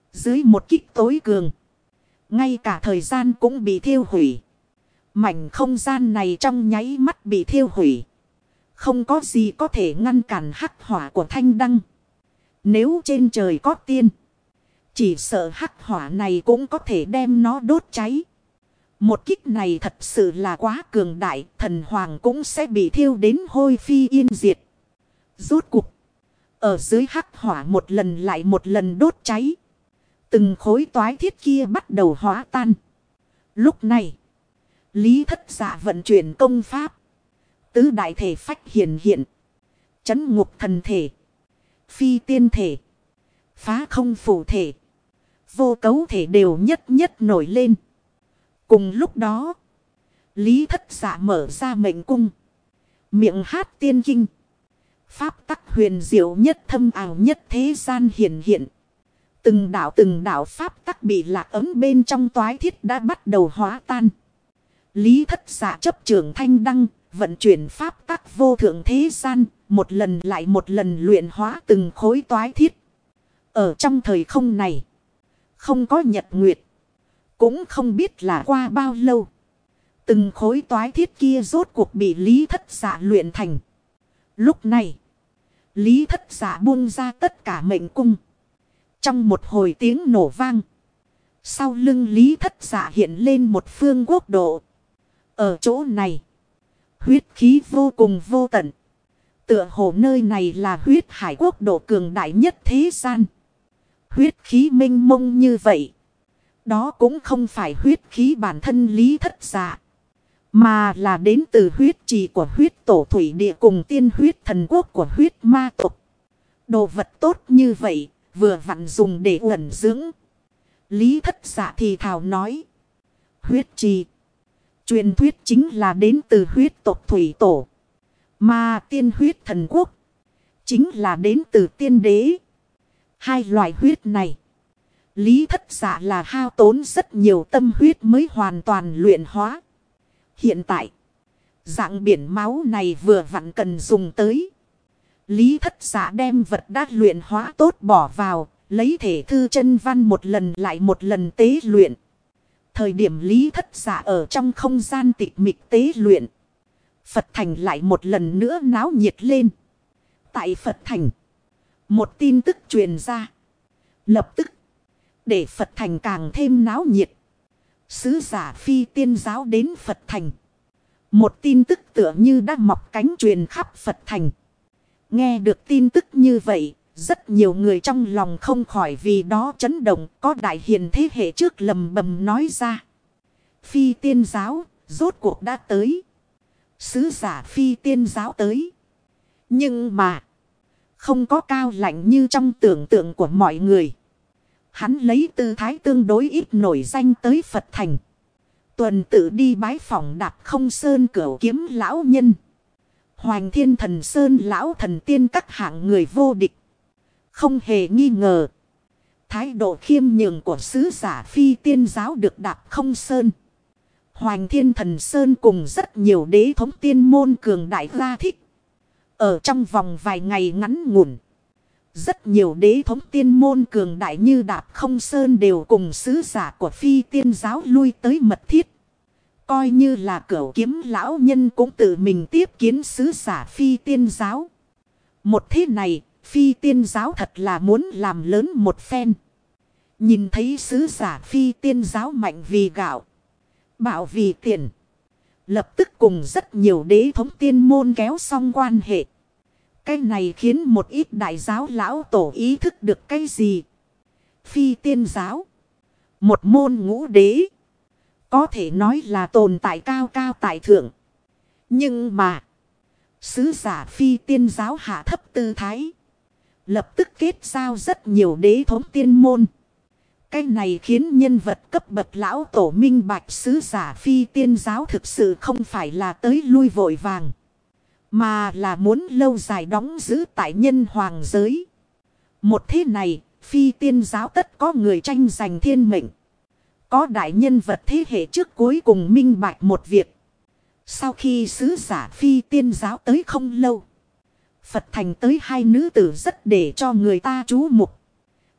A: Dưới một kích tối cường, ngay cả thời gian cũng bị thiêu hủy. Mảnh không gian này trong nháy mắt bị thiêu hủy. Không có gì có thể ngăn cản hắc hỏa của thanh đăng. Nếu trên trời có tiên, chỉ sợ hắc hỏa này cũng có thể đem nó đốt cháy. Một kích này thật sự là quá cường đại, thần hoàng cũng sẽ bị thiêu đến hôi phi yên diệt. Rốt cuộc, ở dưới hắc hỏa một lần lại một lần đốt cháy. Từng khối toái thiết kia bắt đầu hóa tan. Lúc này, Lý Thất Dạ vận chuyển công pháp. Tứ đại thể phách hiện hiện. Chấn ngục thần thể, phi tiên thể, phá không phù thể, vô cấu thể đều nhất nhất nổi lên. Cùng lúc đó, Lý Thất Dạ mở ra mệnh cung, miệng hát tiên kinh. Pháp tắc huyền diệu nhất thâm ảo nhất thế gian hiện hiện. Từng đạo pháp tắc bị lạc ấm bên trong toái thiết đã bắt đầu hóa tan. Lý Thất Dạ chấp trường thanh đăng, vận chuyển pháp tắc vô thượng thế gian, một lần lại một lần luyện hóa từng khối toái thiết. Ở trong thời không này, không có nhật nguyệt, cũng không biết là qua bao lâu. Từng khối toái thiết kia rốt cuộc bị Lý Thất Dạ luyện thành. Lúc này, Lý Thất Dạ buông ra tất cả mệnh cung. Trong một hồi tiếng nổ vang, sau lưng Lý Thất Dạ hiện lên một phương quốc độ. Ở chỗ này, huyết khí vô cùng vô tận. Tựa hồ nơi này là huyết hải quốc độ cường đại nhất thế gian. Huyết khí mênh mông như vậy, đó cũng không phải huyết khí bản thân Lý Thất Dạ, mà là đến từ huyết trì của huyết tổ thủy địa cùng tiên huyết thần quốc của huyết ma tộc. Đồ vật tốt như vậy, vừa vặn dùng để uẩn dưỡng. Lý Thất Dạ thì thào nói. Huyết trì, truyền thuyết chính là đến từ huyết tộc thủy tổ. Mà tiên huyết thần quốc, chính là đến từ tiên đế. Hai loại huyết này, Lý Thất Dạ là hao tốn rất nhiều tâm huyết mới hoàn toàn luyện hóa. Hiện tại, dạng biển máu này vừa vặn cần dùng tới. Lý Thất Dạ đem vật đã luyện hóa tốt bỏ vào, lấy thể thư chân văn một lần lại một lần tế luyện. Thời điểm Lý Thất Dạ ở trong không gian tịch mịch tế luyện, Phật Thành lại một lần nữa náo nhiệt lên. Tại Phật Thành, một tin tức truyền ra. Lập tức, để Phật Thành càng thêm náo nhiệt. Sứ giả phi tiên giáo đến Phật Thành. Một tin tức tựa như đã mọc cánh truyền khắp Phật Thành. Nghe được tin tức như vậy, rất nhiều người trong lòng không khỏi vì đó chấn động. Có đại hiền thế hệ trước lầm bầm nói ra. Phi tiên giáo, rốt cuộc đã tới. Sứ giả phi tiên giáo tới. Nhưng mà, không có cao lạnh như trong tưởng tượng của mọi người. Hắn lấy tư thái tương đối ít nổi danh tới Phật Thành. Tuần tự đi bái phỏng Đạp Không Sơn Cửu Kiếm lão nhân, Hoành Thiên Thần Sơn lão thần tiên các hạng người vô địch. Không hề nghi ngờ, thái độ khiêm nhường của sứ giả phi tiên giáo được Đạp Không Sơn, Hoành Thiên Thần Sơn cùng rất nhiều đế thống tiên môn cường đại gia thích. Ở trong vòng vài ngày ngắn ngủn, rất nhiều đế thống tiên môn cường đại như Đạp Không Sơn đều cùng sứ giả của phi tiên giáo lui tới mật thiết. Coi như là Cửu Kiếm lão nhân cũng tự mình tiếp kiến sứ giả phi tiên giáo. Một thế này, phi tiên giáo thật là muốn làm lớn một phen. Nhìn thấy sứ giả phi tiên giáo mạnh vì gạo, bạo vì tiền, lập tức cùng rất nhiều đế thống tiên môn kéo xong quan hệ. Cái này khiến một ít đại giáo lão tổ ý thức được cái gì. Phi tiên giáo, một môn ngũ đế, có thể nói là tồn tại cao cao tại thượng. Nhưng mà, sứ giả phi tiên giáo hạ thấp tư thái, lập tức kết giao rất nhiều đế thống tiên môn. Cái này khiến nhân vật cấp bậc lão tổ minh bạch sứ giả phi tiên giáo thực sự không phải là tới lui vội vàng, mà là muốn lâu dài đóng giữ tại nhân hoàng giới. Một thế này, phi tiên giáo tất có người tranh giành thiên mệnh. Có đại nhân vật thế hệ trước cuối cùng minh bạch một việc. Sau khi sứ giả phi tiên giáo tới không lâu, Phật Thành tới hai nữ tử rất để cho người ta chú mục.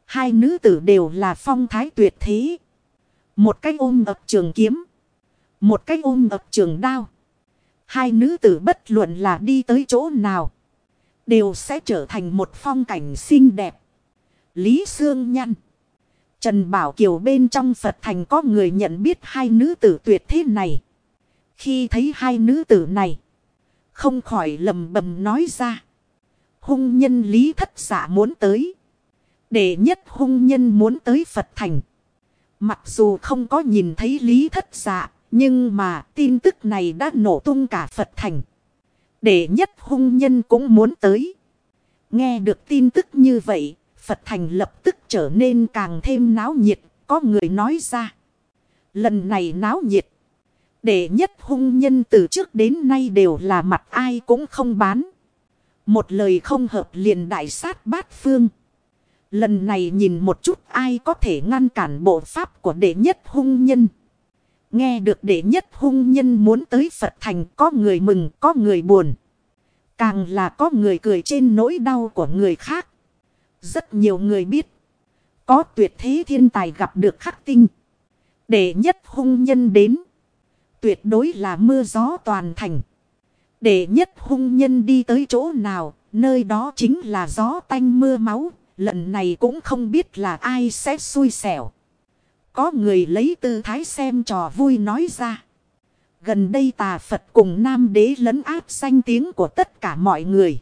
A: Hai nữ tử đều là phong thái tuyệt thế. Một cái ôm ập trường kiếm. Một cái ôm ập trường đao. Hai nữ tử bất luận là đi tới chỗ nào. Đều sẽ trở thành một phong cảnh xinh đẹp. Lý Sương Nhăn. Trần Bảo Kiều bên trong Phật thành có người nhận biết hai nữ tử tuyệt thế này. Khi thấy hai nữ tử này. Không khỏi lầm bầm nói ra. Hung nhân Lý Thất Dạ muốn tới. Đệ nhất hung nhân muốn tới Phật thành. Mặc dù không có nhìn thấy Lý Thất Dạ. Nhưng mà tin tức này đã nổ tung cả Phật thành. Đệ nhất hung nhân cũng muốn tới. Nghe được tin tức như vậy. Phật thành lập tức trở nên càng thêm náo nhiệt. Có người nói ra. Lần này náo nhiệt. Đệ nhất hung nhân từ trước đến nay đều là mặt ai cũng không bán. Một lời không hợp liền đại sát bát phương. Lần này nhìn một chút ai có thể ngăn cản bộ pháp của đệ nhất hung nhân. Nghe được đệ nhất hung nhân muốn tới Phật thành, có người mừng có người buồn. Càng là có người cười trên nỗi đau của người khác. Rất nhiều người biết. Có tuyệt thế thiên tài gặp được khắc tinh. Đệ nhất hung nhân đến. Tuyệt đối là mưa gió toàn thành. Đệ nhất hung nhân đi tới chỗ nào. Nơi đó chính là gió tanh mưa máu. Lần này cũng không biết là ai sẽ xui xẻo. Có người lấy tư thái xem trò vui nói ra. Gần đây tà Phật cùng Nam Đế lấn áp danh tiếng của tất cả mọi người.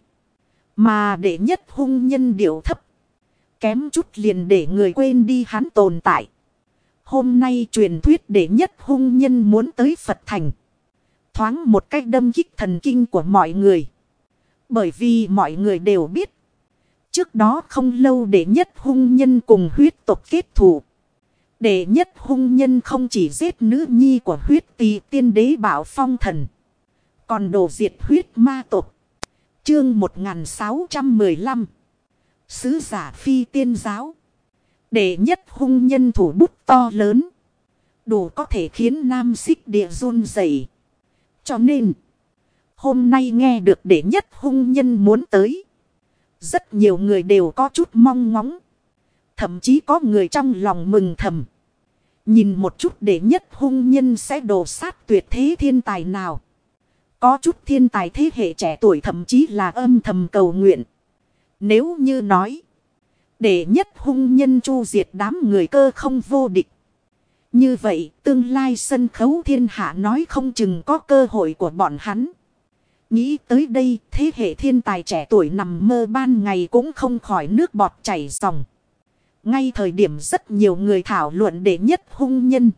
A: Mà đệ nhất hung nhân điệu thấp. Kém chút liền để người quên đi hắn tồn tại. Hôm nay truyền thuyết đệ nhất hung nhân muốn tới Phật thành. Thoáng một cách đâm kích thần kinh của mọi người. Bởi vì mọi người đều biết. Trước đó không lâu đệ nhất hung nhân cùng huyết tộc kết thù. Đệ nhất hung nhân không chỉ giết nữ nhi của huyết tỳ tiên đế Bảo Phong Thần. Còn đổ diệt huyết ma tộc. Chương 1615. Sứ giả phi tiên giáo. Đệ nhất hung nhân thủ bút to lớn. Đủ có thể khiến Nam Xích Địa run rẩy. Cho nên. Hôm nay nghe được đệ nhất hung nhân muốn tới. Rất nhiều người đều có chút mong ngóng. Thậm chí có người trong lòng mừng thầm. Nhìn một chút đệ nhất hung nhân sẽ đổ sát tuyệt thế thiên tài nào. Có chút thiên tài thế hệ trẻ tuổi thậm chí là âm thầm cầu nguyện. Nếu như nói. Đệ nhất hung nhân chu diệt đám người cơ không vô địch. Như vậy tương lai sân khấu thiên hạ nói không chừng có cơ hội của bọn hắn. Nghĩ tới đây thế hệ thiên tài trẻ tuổi nằm mơ ban ngày cũng không khỏi nước bọt chảy ròng. Ngay thời điểm rất nhiều người thảo luận đệ nhất hung nhân.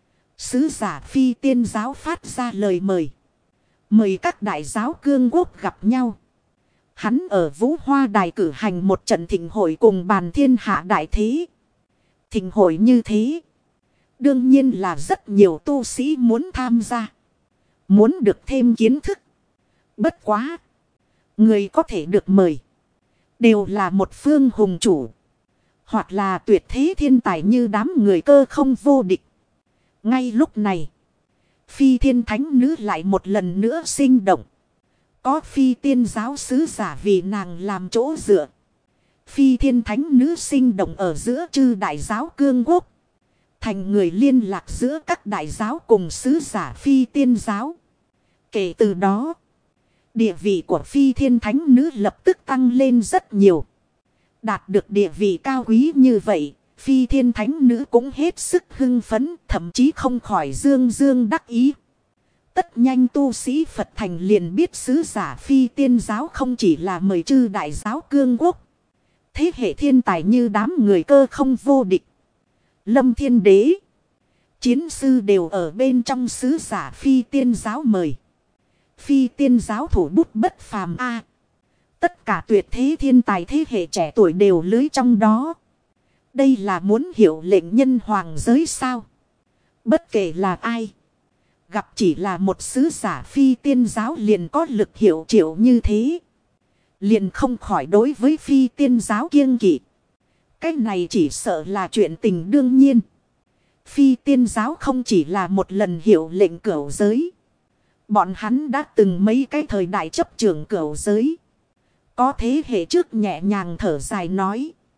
A: Sứ giả phi tiên giáo phát ra lời mời. Mời các đại giáo cương quốc gặp nhau. Hắn ở Vũ Hoa Đài cử hành một trận thịnh hội cùng bàn thiên hạ đại thế. Thịnh hội như thế. Đương nhiên là rất nhiều tu sĩ muốn tham gia. Muốn được thêm kiến thức. Bất quá. Người có thể được mời. Đều là một phương hùng chủ. Hoặc là tuyệt thế thiên tài như đám người cơ không vô địch. Ngay lúc này. Phi thiên thánh nữ lại một lần nữa sinh động. Có phi tiên giáo sứ giả vì nàng làm chỗ dựa. Phi thiên thánh nữ sinh động ở giữa chư đại giáo cương quốc. Thành người liên lạc giữa các đại giáo cùng sứ giả phi tiên giáo. Kể từ đó. Địa vị của phi thiên thánh nữ lập tức tăng lên rất nhiều. Đạt được địa vị cao quý như vậy. Phi thiên thánh nữ cũng hết sức hưng phấn. Thậm chí không khỏi dương dương đắc ý. Tất nhanh tu sĩ Phật thành liền biết sứ giả phi tiên giáo không chỉ là mời chư đại giáo cương quốc. Thế hệ thiên tài như đám người cơ không vô địch. Lâm Thiên Đế. Chiến sư đều ở bên trong sứ giả phi tiên giáo mời. Phi tiên giáo thủ bút bất phàm A. Tất cả tuyệt thế thiên tài thế hệ trẻ tuổi đều lưới trong đó. Đây là muốn hiểu lệnh nhân hoàng giới sao. Bất kể là ai. Gặp chỉ là một sứ giả phi tiên giáo liền có lực hiệu triệu như thế. Liền không khỏi đối với phi tiên giáo kiêng kỵ. Cái này chỉ sợ là chuyện tình đương nhiên. Phi tiên giáo không chỉ là một lần hiệu lệnh cửu giới. Bọn hắn đã từng mấy cái thời đại chấp trưởng cửu giới. Có thế hệ trước nhẹ nhàng thở dài nói.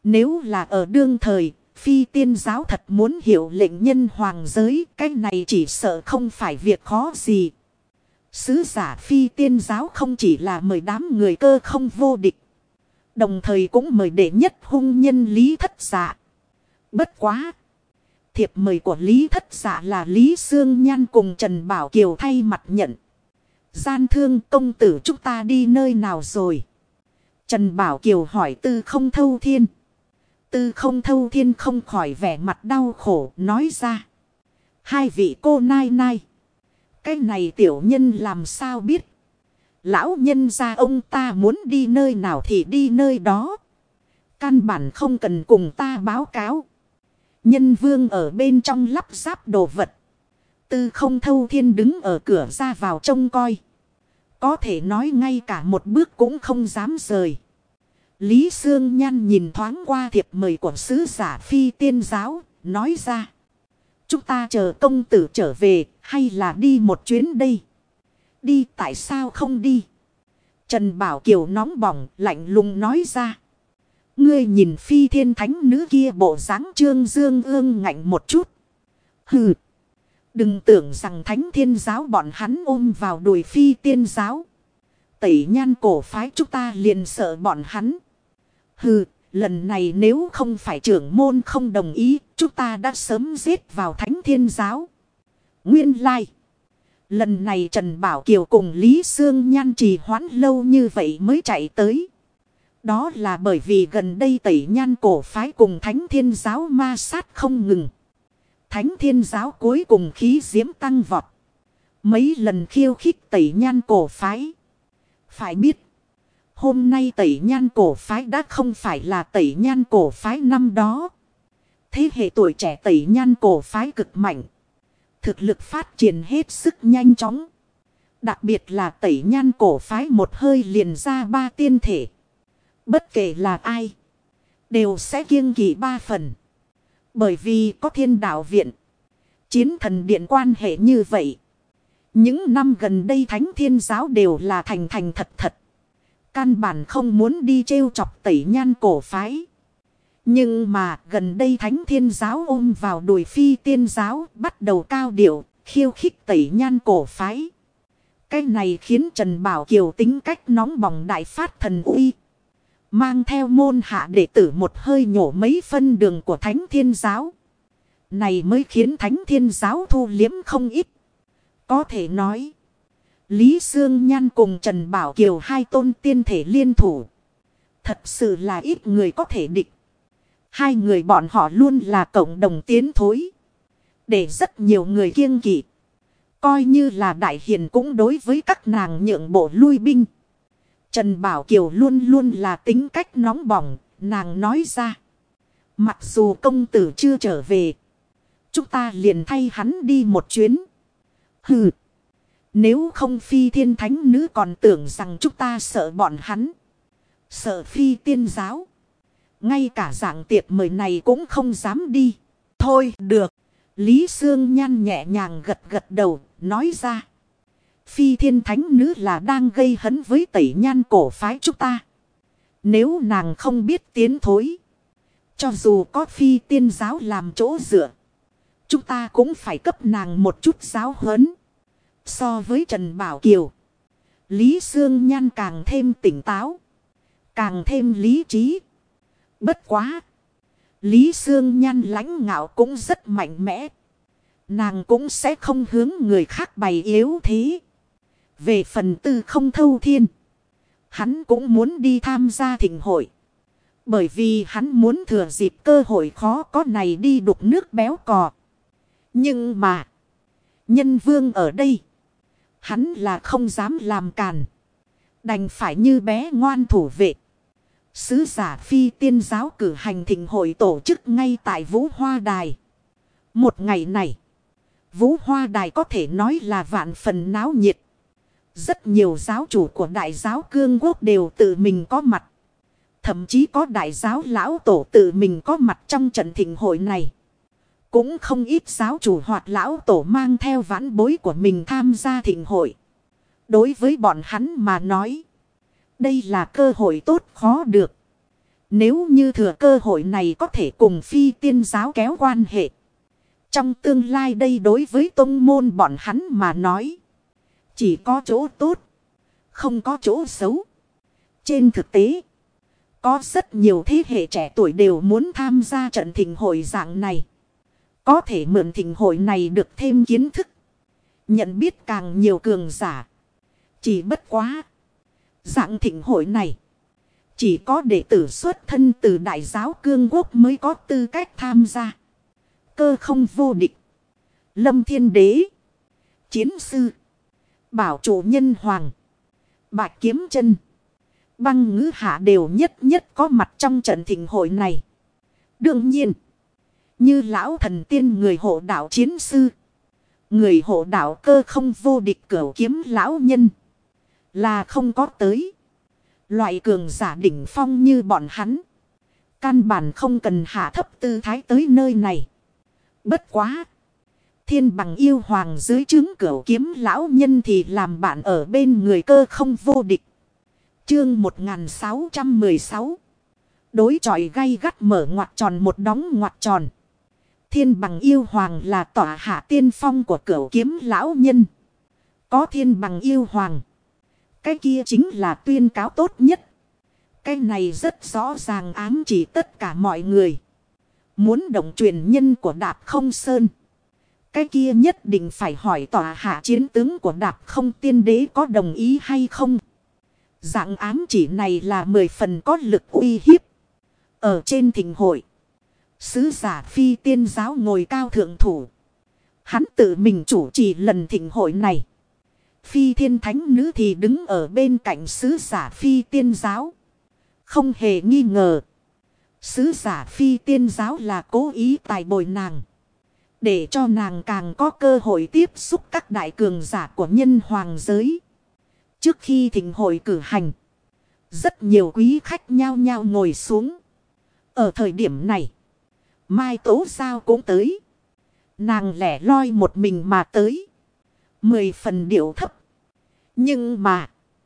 A: Nếu là ở đương thời, phi tiên giáo thật muốn hiệu lệnh nhân hoàng giới, cái này chỉ sợ không phải việc khó gì. Sứ giả phi tiên giáo không chỉ là mời đám người cơ không vô địch, đồng thời cũng mời đệ nhất hung nhân Lý Thất Dạ. Bất quá! Thiệp mời của Lý Thất Dạ là Lý Sương Nhan cùng Trần Bảo Kiều thay mặt nhận. Gian thương công tử chúng ta đi nơi nào rồi? Trần Bảo Kiều hỏi Tư Không Thâu Thiên. Tư Không Thâu Thiên không khỏi vẻ mặt đau khổ nói ra. Hai vị cô nai nai. Cái này tiểu nhân làm sao biết? Lão nhân gia ông ta muốn đi nơi nào thì đi nơi đó. Căn bản không cần cùng ta báo cáo. Nhân vương ở bên trong lắp ráp đồ vật. Tư Không Thâu Thiên đứng ở cửa ra vào trông coi. Có thể nói ngay cả một bước cũng không dám rời. Lý Sương Nhan nhìn thoáng qua thiệp mời của sứ giả phi tiên giáo, nói ra. Chúng ta chờ công tử trở về, hay là đi một chuyến đây? Đi tại sao không đi? Trần Bảo Kiều nóng bỏng, lạnh lùng nói ra. Ngươi nhìn phi thiên thánh nữ kia bộ dáng trương dương ương ngạnh một chút. Hừ! Đừng tưởng rằng thánh thiên giáo bọn hắn ôm vào đùi phi tiên giáo. Tẩy nhan cổ phái chúng ta liền sợ bọn hắn. Hừ! Lần này nếu không phải trưởng môn không đồng ý, chúng ta đã sớm giết vào thánh thiên giáo. Nguyên lai. Lần này Trần Bảo Kiều cùng Lý Sương Nhan trì hoãn lâu như vậy mới chạy tới. Đó là bởi vì gần đây tẩy nhan cổ phái cùng thánh thiên giáo ma sát không ngừng. Thánh thiên giáo cuối cùng khí diễm tăng vọt. Mấy lần khiêu khích tẩy nhan cổ phái. Phải biết. Hôm nay tẩy nhan cổ phái đã không phải là tẩy nhan cổ phái năm đó. Thế hệ tuổi trẻ tẩy nhan cổ phái cực mạnh. Thực lực phát triển hết sức nhanh chóng. Đặc biệt là tẩy nhan cổ phái một hơi liền ra 3 tiên thể. Bất kể là ai. Đều sẽ kiêng kỵ 3 phần. Bởi vì có thiên đạo viện. Chiến thần điện quan hệ như vậy. Những năm gần đây thánh thiên giáo đều là thành thành thật thật. Căn bản không muốn đi trêu chọc tẩy nhan cổ phái. Nhưng mà gần đây thánh thiên giáo ôm vào đùi phi tiên giáo bắt đầu cao điệu khiêu khích tẩy nhan cổ phái. Cái này khiến Trần Bảo Kiều tính cách nóng bỏng đại phát thần uy. Mang theo môn hạ đệ tử một hơi nhổ mấy phân đường của thánh thiên giáo. Này mới khiến thánh thiên giáo thu liếm không ít. Có thể nói. Lý Sương Nhan cùng Trần Bảo Kiều hai tôn tiên thể liên thủ. Thật sự là ít người có thể địch. Hai người bọn họ luôn là cộng đồng tiến thối. Để rất nhiều người kiêng kỵ. Coi như là đại hiền cũng đối với các nàng nhượng bộ lui binh. Trần Bảo Kiều luôn luôn là tính cách nóng bỏng. Nàng nói ra. Mặc dù công tử chưa trở về. Chúng ta liền thay hắn đi một chuyến. Hừ. Nếu không phi thiên thánh nữ còn tưởng rằng chúng ta sợ bọn hắn. Sợ phi tiên giáo. Ngay cả dạng tiệc mời này cũng không dám đi. Thôi được. Lý Sương Nhan nhẹ nhàng gật gật đầu. Nói ra. Phi thiên thánh nữ là đang gây hấn với tẩy nhan cổ phái chúng ta. Nếu nàng không biết tiến thối. Cho dù có phi tiên giáo làm chỗ dựa. Chúng ta cũng phải cấp nàng một chút giáo huấn. So với Trần Bảo Kiều. Lý Sương Nhan càng thêm tỉnh táo. Càng thêm lý trí. Bất quá. Lý Sương Nhan lãnh ngạo cũng rất mạnh mẽ. Nàng cũng sẽ không hướng người khác bày yếu thế. Về phần Tư Không Thâu Thiên. Hắn cũng muốn đi tham gia thịnh hội. Bởi vì hắn muốn thừa dịp cơ hội khó có này đi đục nước béo cò. Nhưng mà. Nhân vương ở đây. Hắn là không dám làm càn. Đành phải như bé ngoan thủ vệ. Sứ giả phi tiên giáo cử hành thịnh hội tổ chức ngay tại Vũ Hoa Đài. Một ngày này. Vũ Hoa Đài có thể nói là vạn phần náo nhiệt. Rất nhiều giáo chủ của đại giáo cương quốc đều tự mình có mặt. Thậm chí có đại giáo lão tổ tự mình có mặt trong trận thịnh hội này. Cũng không ít giáo chủ hoặc lão tổ mang theo vãn bối của mình tham gia thịnh hội. Đối với bọn hắn mà nói. Đây là cơ hội tốt khó được. Nếu như thừa cơ hội này có thể cùng phi tiên giáo kéo quan hệ. Trong tương lai đây đối với tông môn bọn hắn mà nói. Chỉ có chỗ tốt. Không có chỗ xấu. Trên thực tế. Có rất nhiều thế hệ trẻ tuổi đều muốn tham gia trận thịnh hội dạng này. Có thể mượn thịnh hội này được thêm kiến thức. Nhận biết càng nhiều cường giả. Chỉ bất quá. Dạng thịnh hội này. Chỉ có đệ tử xuất thân từ đại giáo cương quốc mới có tư cách tham gia. Cơ không vô địch. Lâm Thiên Đế. Chiến sư. Bảo chủ nhân hoàng. Bạch Kiếm Chân. Băng Ngữ Hạ đều nhất nhất có mặt trong trận thịnh hội này. Đương nhiên. Như lão thần tiên người hộ đạo chiến sư. Người hộ đạo cơ không vô địch cửu kiếm lão nhân. Là không có tới. Loại cường giả đỉnh phong như bọn hắn. Căn bản không cần hạ thấp tư thái tới nơi này. Bất quá. Thiên Bằng Yêu Hoàng dưới trướng cửu kiếm lão nhân thì làm bạn ở bên người cơ không vô địch. Chương 1616. Đối chọi gay gắt mở ngoặc tròn một đóng ngoặc tròn. Thiên Bằng Yêu Hoàng là tỏa hạ tiên phong của cửu kiếm lão nhân. Có Thiên Bằng Yêu Hoàng. Cái kia chính là tuyên cáo tốt nhất. Cái này rất rõ ràng ám chỉ tất cả mọi người. Muốn động truyền nhân của Đạp Không Sơn. Cái kia nhất định phải hỏi tòa hạ chiến tướng của Đạp Không Tiên Đế có đồng ý hay không. Dạng ám chỉ này là 10 phần có lực uy hiếp. Ở trên thịnh hội. Sứ giả phi tiên giáo ngồi cao thượng thủ. Hắn tự mình chủ trì lần thịnh hội này. Phi thiên thánh nữ thì đứng ở bên cạnh sứ giả phi tiên giáo. Không hề nghi ngờ. Sứ giả phi tiên giáo là cố ý tài bồi nàng. Để cho nàng càng có cơ hội tiếp xúc các đại cường giả của nhân hoàng giới. Trước khi thịnh hội cử hành. Rất nhiều quý khách nhao nhao ngồi xuống. Ở thời điểm này. Mai Tố Giao cũng tới. Nàng lẻ loi một mình mà tới. 10 phần điệu thấp. Nhưng mà.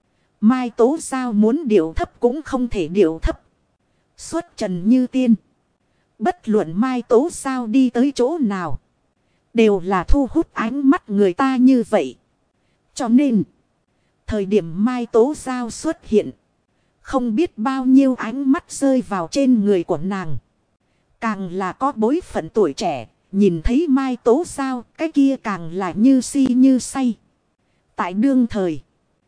A: Mai Tố Giao muốn điệu thấp cũng không thể điệu thấp. Xuất trần như tiên. Bất luận Mai Tố Giao đi tới chỗ nào. Đều là thu hút ánh mắt người ta như vậy. Cho nên. Thời điểm Mai Tố Giao xuất hiện. Không biết bao nhiêu ánh mắt rơi vào trên người của nàng. Càng là có bối phận tuổi trẻ. Nhìn thấy Mai Tố Giao. Cái kia càng là như si như say. Tại đương thời.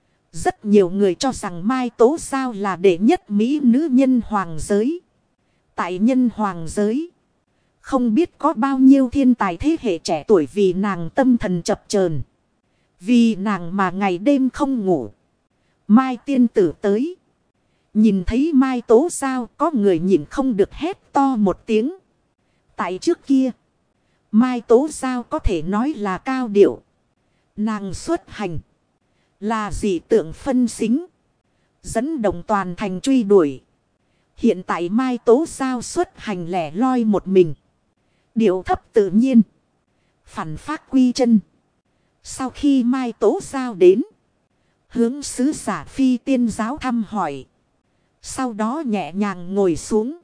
A: Rất nhiều người cho rằng Mai Tố Giao là đệ nhất mỹ nữ nhân hoàng giới. Tại nhân hoàng giới. Không biết có bao nhiêu thiên tài thế hệ trẻ tuổi vì nàng tâm thần chập chờn. Vì nàng mà ngày đêm không ngủ. Mai tiên tử tới. Nhìn thấy Mai Tố Giao có người nhìn không được hét to một tiếng. Tại trước kia. Mai Tố Giao có thể nói là cao điệu. Nàng xuất hành. Là dị tượng phân xính. Dẫn động toàn thành truy đuổi. Hiện tại Mai Tố Giao xuất hành lẻ loi một mình. Điệu thấp tự nhiên. Phản phát quy chân. Sau khi Mai Tố Giao đến. Hướng sứ giả phi tiên giáo thăm hỏi. Sau đó nhẹ nhàng ngồi xuống.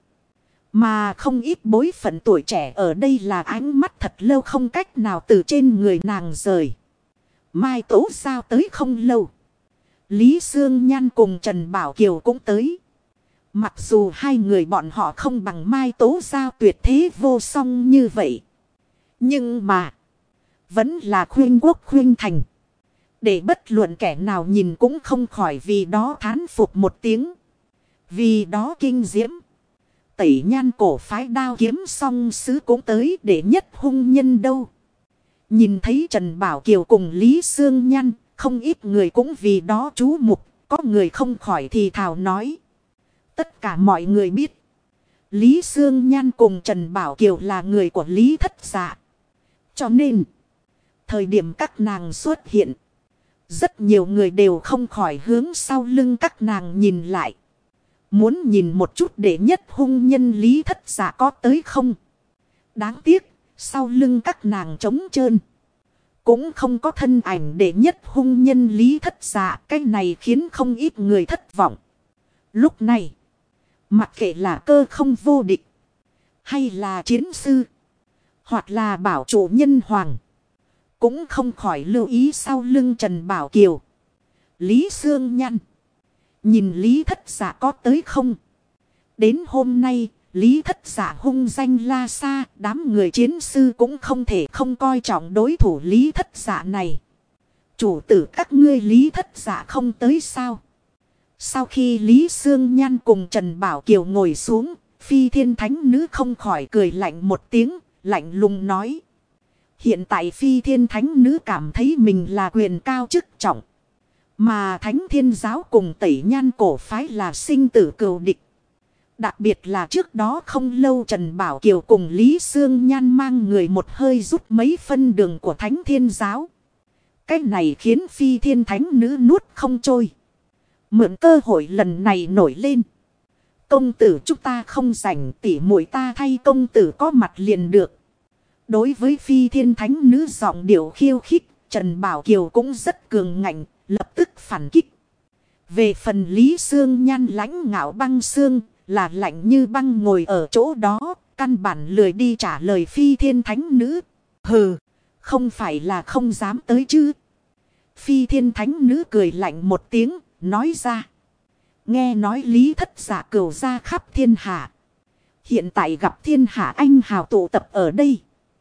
A: Mà không ít bối phận tuổi trẻ ở đây là ánh mắt thật lâu không cách nào từ trên người nàng rời. Mai Tố Giao tới không lâu. Lý Sương Nhan cùng Trần Bảo Kiều cũng tới. Mặc dù hai người bọn họ không bằng Mai Tố Giao tuyệt thế vô song như vậy. Nhưng mà. Vẫn là khuyên quốc khuyên thành. Để bất luận kẻ nào nhìn cũng không khỏi vì đó thán phục một tiếng. Vì đó kinh diễm. Tẩy Nhan cổ phái đao kiếm song sứ cũng tới để nhất hung nhân đâu. Nhìn thấy Trần Bảo Kiều cùng Lý Sương Nhan, không ít người cũng vì đó chú mục, có người không khỏi thì thào nói. Tất cả mọi người biết, Lý Sương Nhan cùng Trần Bảo Kiều là người của Lý Thất Dạ. Cho nên, thời điểm các nàng xuất hiện, rất nhiều người đều không khỏi hướng sau lưng các nàng nhìn lại. Muốn nhìn một chút để nhất hung nhân Lý Thất Dạ có tới không? Đáng tiếc. Sau lưng các nàng trống trơn. Cũng không có thân ảnh để nhất hung nhân Lý Thất Dạ. Cái này khiến không ít người thất vọng. Lúc này. Mặc kệ là cơ không vô địch. Hay là chiến sư. Hoặc là bảo chủ nhân hoàng. Cũng không khỏi lưu ý sau lưng Trần Bảo Kiều. Lý Sương nhăn. Nhìn Lý Thất Dạ có tới không? Đến hôm nay, Lý Thất Dạ hung danh la xa. Đám người chiến sư cũng không thể không coi trọng đối thủ Lý Thất Dạ này. Chủ tử các ngươi Lý Thất Dạ không tới sao? Sau khi Lý Sương Nhan cùng Trần Bảo Kiều ngồi xuống, Phi Thiên Thánh Nữ không khỏi cười lạnh một tiếng, lạnh lùng nói. Hiện tại Phi Thiên Thánh Nữ cảm thấy mình là quyền cao chức trọng. Mà Thánh Thiên Giáo cùng Tẩy Nhan cổ phái là sinh tử cừu địch. Đặc biệt là trước đó không lâu Trần Bảo Kiều cùng Lý Sương Nhan mang người một hơi rút mấy phân đường của Thánh Thiên Giáo. Cái này khiến Phi Thiên Thánh Nữ nuốt không trôi. Mượn cơ hội lần này nổi lên. Công tử chúng ta không rảnh, tỉ muội ta thay công tử có mặt liền được. Đối với Phi Thiên Thánh Nữ giọng điệu khiêu khích, Trần Bảo Kiều cũng rất cường ngạnh, lập tức phản kích. Về phần Lý Sương Nhan lãnh ngạo băng xương, là lạnh như băng ngồi ở chỗ đó, căn bản lười đi trả lời Phi Thiên Thánh Nữ. Hừ, không phải là không dám tới chứ. Phi Thiên Thánh Nữ cười lạnh một tiếng, nói ra. Nghe nói Lý Thất Dạ cửu ra khắp thiên hạ. Hiện tại gặp thiên hạ anh hào tụ tập ở đây.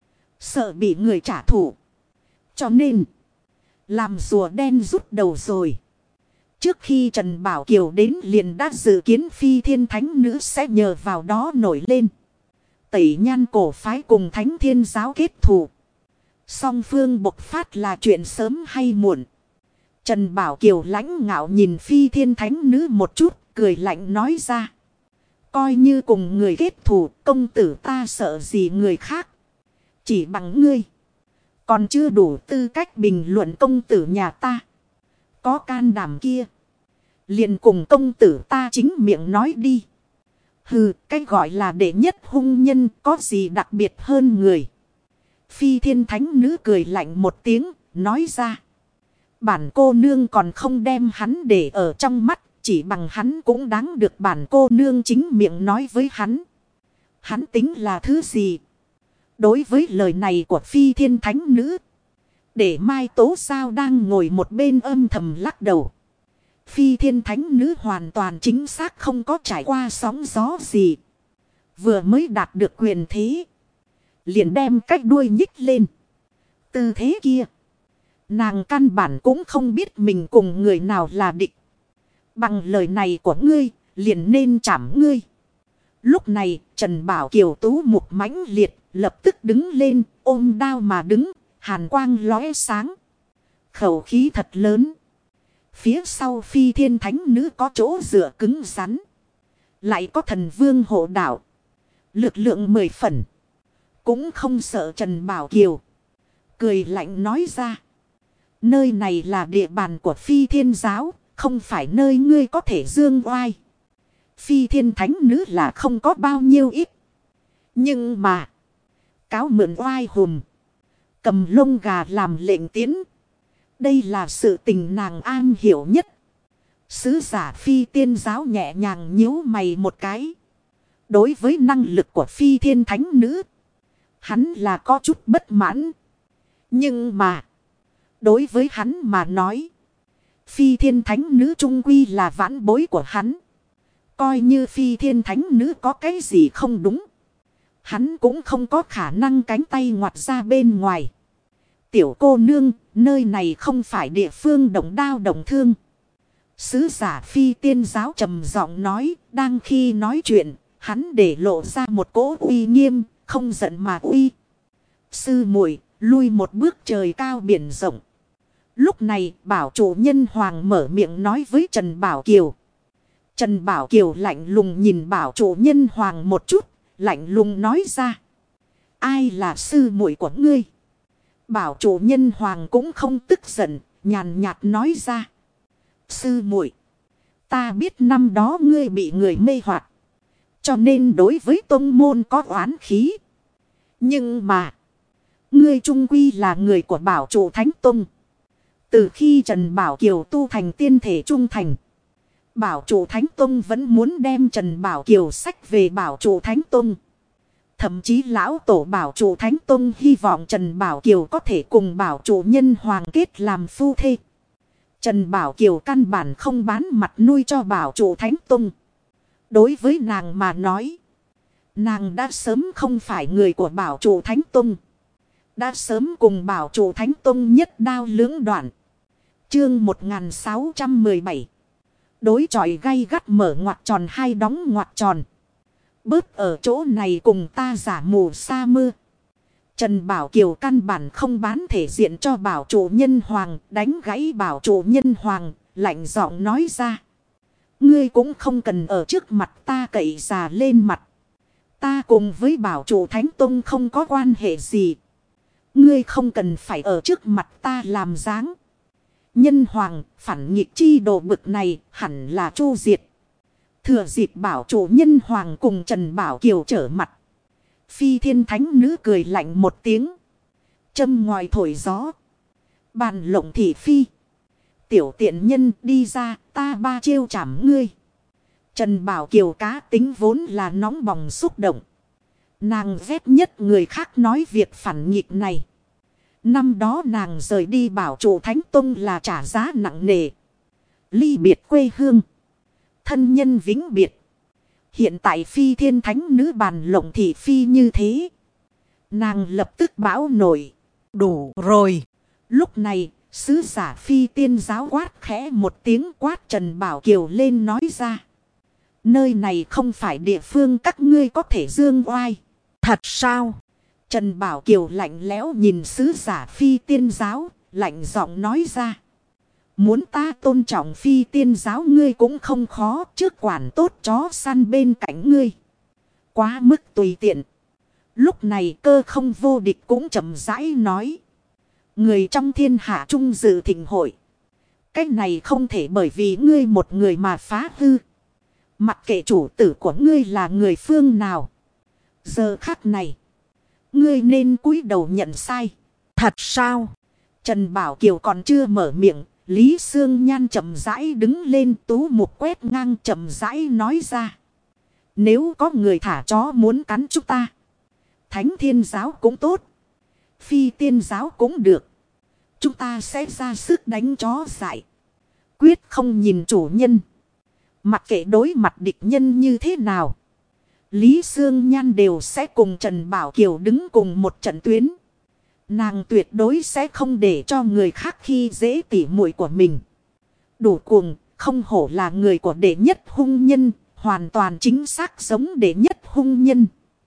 A: Sợ bị người trả thù. Cho nên, làm rùa đen rút đầu rồi. Trước khi Trần Bảo Kiều đến liền đã dự kiến Phi Thiên Thánh Nữ sẽ nhờ vào đó nổi lên. Tẩy Nhan cổ phái cùng Thánh Thiên Giáo kết thù. Song phương bộc phát là chuyện sớm hay muộn. Trần Bảo Kiều lãnh ngạo nhìn Phi Thiên Thánh Nữ một chút, cười lạnh nói ra. Coi như cùng người kết thù, công tử ta sợ gì người khác. Chỉ bằng ngươi. Còn chưa đủ tư cách bình luận công tử nhà ta. Có can đảm kia. Liền cùng công tử ta chính miệng nói đi. Hừ, cái gọi là đệ nhất hung nhân có gì đặc biệt hơn người. Phi Thiên Thánh Nữ cười lạnh một tiếng, nói ra. Bản cô nương còn không đem hắn để ở trong mắt, chỉ bằng hắn cũng đáng được bản cô nương chính miệng nói với hắn. Hắn tính là thứ gì? Đối với lời này của Phi Thiên Thánh Nữ, để Mai Tố Sao đang ngồi một bên âm thầm lắc đầu. Phi Thiên Thánh Nữ hoàn toàn chính xác không có trải qua sóng gió gì. Vừa mới đạt được quyền thế, liền đem cách đuôi nhích lên. Tư thế kia, nàng căn bản cũng không biết mình cùng người nào là địch. Bằng lời này của ngươi, liền nên chảm ngươi. Lúc này, Trần Bảo Kiều tú mục mãnh liệt, lập tức đứng lên, ôm đao mà đứng, hàn quang lóe sáng. Khẩu khí thật lớn. Phía sau Phi Thiên Thánh Nữ có chỗ dựa cứng rắn. Lại có thần vương hộ đạo. Lực lượng 10 phần. Cũng không sợ Trần Bảo Kiều. Cười lạnh nói ra. Nơi này là địa bàn của Phi Thiên Giáo. Không phải nơi ngươi có thể dương oai. Phi Thiên Thánh Nữ là không có bao nhiêu ít. Nhưng mà. Cáo mượn oai hùm. Cầm lông gà làm lệnh tiến. Đây là sự tình nàng an hiểu nhất. Sứ giả Phi Tiên Giáo nhẹ nhàng nhíu mày một cái. Đối với năng lực của Phi Thiên Thánh Nữ, hắn là có chút bất mãn. Nhưng mà, đối với hắn mà nói, Phi Thiên Thánh Nữ trung quy là vãn bối của hắn. Coi như Phi Thiên Thánh Nữ có cái gì không đúng, hắn cũng không có khả năng cánh tay ngoặt ra bên ngoài. Tiểu cô nương, nơi này không phải địa phương động đao động thương. Sứ giả Phi Tiên Giáo trầm giọng nói, đang khi nói chuyện, hắn để lộ ra một cỗ uy nghiêm, không giận mà uy. Sư muội, lui một bước trời cao biển rộng. Lúc này, bảo chủ nhân hoàng mở miệng nói với Trần Bảo Kiều. Trần Bảo Kiều lạnh lùng nhìn bảo chủ nhân hoàng một chút, lạnh lùng nói ra. Ai là sư muội của ngươi? Bảo chủ nhân hoàng cũng không tức giận, nhàn nhạt nói ra. Sư muội, ta biết năm đó ngươi bị người mê hoặc, cho nên đối với tông môn có oán khí. Nhưng mà, ngươi trung quy là người của bảo chủ Thánh Tông. Từ khi Trần Bảo Kiều tu thành tiên thể trung thành, Bảo chủ Thánh Tông vẫn muốn đem Trần Bảo Kiều sách về Bảo chủ Thánh Tông. Thậm chí lão tổ Bảo chủ Thánh Tông hy vọng Trần Bảo Kiều có thể cùng Bảo chủ Nhân Hoàng kết làm phu thê. Trần Bảo Kiều căn bản không bán mặt nuôi cho Bảo chủ Thánh Tông. Đối với nàng mà nói, nàng đã sớm không phải người của Bảo chủ Thánh Tông. Đã sớm cùng Bảo chủ Thánh Tông nhất đao lưỡng đoạn. Chương 1617. Đối chọi gay gắt mở ngoặc tròn hai đóng ngoặc tròn. Bớt ở chỗ này cùng ta giả mù sa mưa. Trần Bảo Kiều căn bản không bán thể diện cho Bảo chủ Nhân Hoàng, đánh gãy Bảo chủ Nhân Hoàng, lạnh giọng nói ra. Ngươi cũng không cần ở trước mặt ta cậy già lên mặt. Ta cùng với Bảo chủ Thánh Tông không có quan hệ gì. Ngươi không cần phải ở trước mặt ta làm dáng. Nhân Hoàng phản nghịch chi đồ bực này hẳn là chu diệt. Thừa dịp Bảo chủ Nhân Hoàng cùng Trần Bảo Kiều trở mặt. Phi Thiên Thánh Nữ cười lạnh một tiếng. Châm ngòi thổi gió. Bàn lộng thị phi. Tiểu tiện nhân đi ra, ta ba chiêu chảm ngươi. Trần Bảo Kiều cá tính vốn là nóng bỏng xúc động. Nàng ghét nhất người khác nói việc phản nghịch này. Năm đó nàng rời đi Bảo chủ Thánh Tông là trả giá nặng nề. Ly biệt quê hương. Thân nhân vĩnh biệt. Hiện tại Phi Thiên Thánh Nữ bàn lộng thị phi như thế. Nàng lập tức bão nổi. Đủ rồi. Lúc này, sứ giả Phi Tiên giáo quát khẽ một tiếng quát Trần Bảo Kiều lên nói ra. Nơi này không phải địa phương các ngươi có thể dương oai. Thật sao? Trần Bảo Kiều lạnh lẽo nhìn sứ giả Phi Tiên giáo, lạnh giọng nói ra. Muốn ta tôn trọng Phi Tiên giáo ngươi cũng không khó, trước quản tốt chó săn bên cạnh ngươi. Quá mức tùy tiện. Lúc này Cơ Không Vô Địch cũng chậm rãi nói. Người trong thiên hạ trung dự thịnh hội. Cái này không thể bởi vì ngươi một người mà phá hư. Mặc kệ chủ tử của ngươi là người phương nào. Giờ khắc này. Ngươi nên cúi đầu nhận sai. Thật sao? Trần Bảo Kiều còn chưa mở miệng. Lý Sương Nhan chậm rãi đứng lên tú mục quét ngang chậm rãi nói ra. Nếu có người thả chó muốn cắn chúng ta. Thánh Thiên giáo cũng tốt. Phi Tiên giáo cũng được. Chúng ta sẽ ra sức đánh chó dại. Quyết không nhìn chủ nhân. Mặc kệ đối mặt địch nhân như thế nào. Lý Sương Nhan đều sẽ cùng Trần Bảo Kiều đứng cùng một trận tuyến. Nàng tuyệt đối sẽ không để cho người khác khi dễ tỉ muội của mình. Đủ cuồng, không hổ là người của đệ nhất hung nhân, hoàn toàn chính xác giống đệ nhất hung nhân.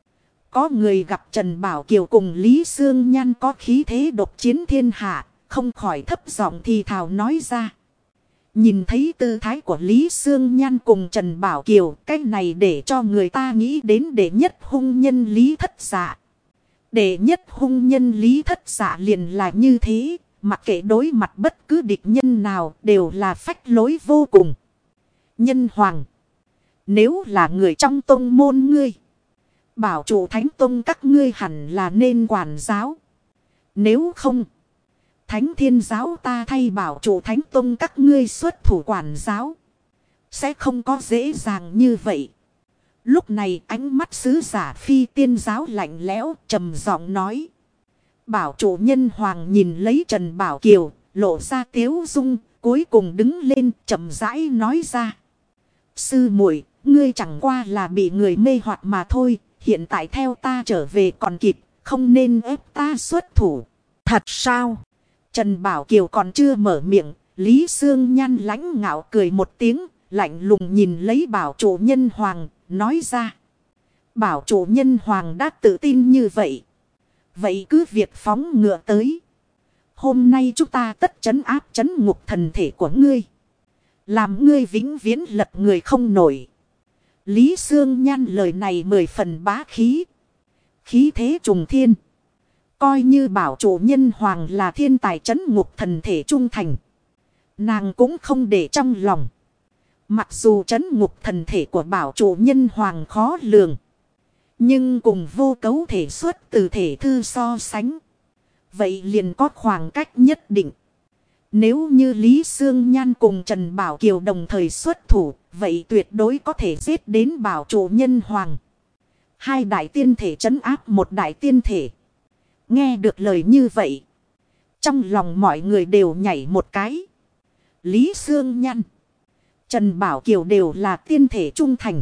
A: Có người gặp Trần Bảo Kiều cùng Lý Sương Nhan có khí thế độc chiến thiên hạ, không khỏi thấp giọng thì thào nói ra. Nhìn thấy tư thái của Lý Sương Nhan cùng Trần Bảo Kiều, cái này để cho người ta nghĩ đến đệ nhất hung nhân Lý Thất Dạ. Đệ nhất hung nhân Lý Thất Dạ liền là như thế, mặc kệ đối mặt bất cứ địch nhân nào đều là phách lối vô cùng. Nhân Hoàng, nếu là người trong tông môn ngươi, Bảo chủ Thánh Tông các ngươi hẳn là nên quản giáo. Nếu không, Thánh Thiên giáo ta thay Bảo chủ Thánh Tông các ngươi xuất thủ quản giáo. Sẽ không có dễ dàng như vậy. Lúc này ánh mắt sứ giả Phi Tiên giáo lạnh lẽo trầm giọng nói. Bảo chủ Nhân Hoàng nhìn lấy Trần Bảo Kiều, lộ ra tiếu dung, cuối cùng đứng lên chậm rãi nói ra. Sư muội, ngươi chẳng qua là bị người mê hoặc mà thôi, hiện tại theo ta trở về còn kịp, không nên ép ta xuất thủ. Thật sao? Trần Bảo Kiều còn chưa mở miệng, Lý Sương Nhan lãnh ngạo cười một tiếng, lạnh lùng nhìn lấy Bảo chủ Nhân Hoàng, nói ra. Bảo chủ Nhân Hoàng đã tự tin như vậy. Vậy cứ việc phóng ngựa tới. Hôm nay chúng ta tất trấn áp trấn ngục thần thể của ngươi. Làm ngươi vĩnh viễn lật người không nổi. Lý Sương Nhan lời này 10 phần bá khí. Khí thế trùng thiên. Coi như Bảo chủ Nhân Hoàng là thiên tài trấn ngục thần thể trung thành. Nàng cũng không để trong lòng. Mặc dù trấn ngục thần thể của Bảo chủ Nhân Hoàng khó lường. Nhưng cùng vô cấu thể xuất từ thể thư so sánh. Vậy liền có khoảng cách nhất định. Nếu như Lý Xương Nhan cùng Trần Bảo Kiều đồng thời xuất thủ, vậy tuyệt đối có thể giết đến bảo chủ nhân hoàng. Hai đại tiên thể trấn áp một đại tiên thể. Nghe được lời như vậy, trong lòng mọi người đều nhảy một cái. Lý Xương Nhan, Trần Bảo Kiều đều là tiên thể trung thành.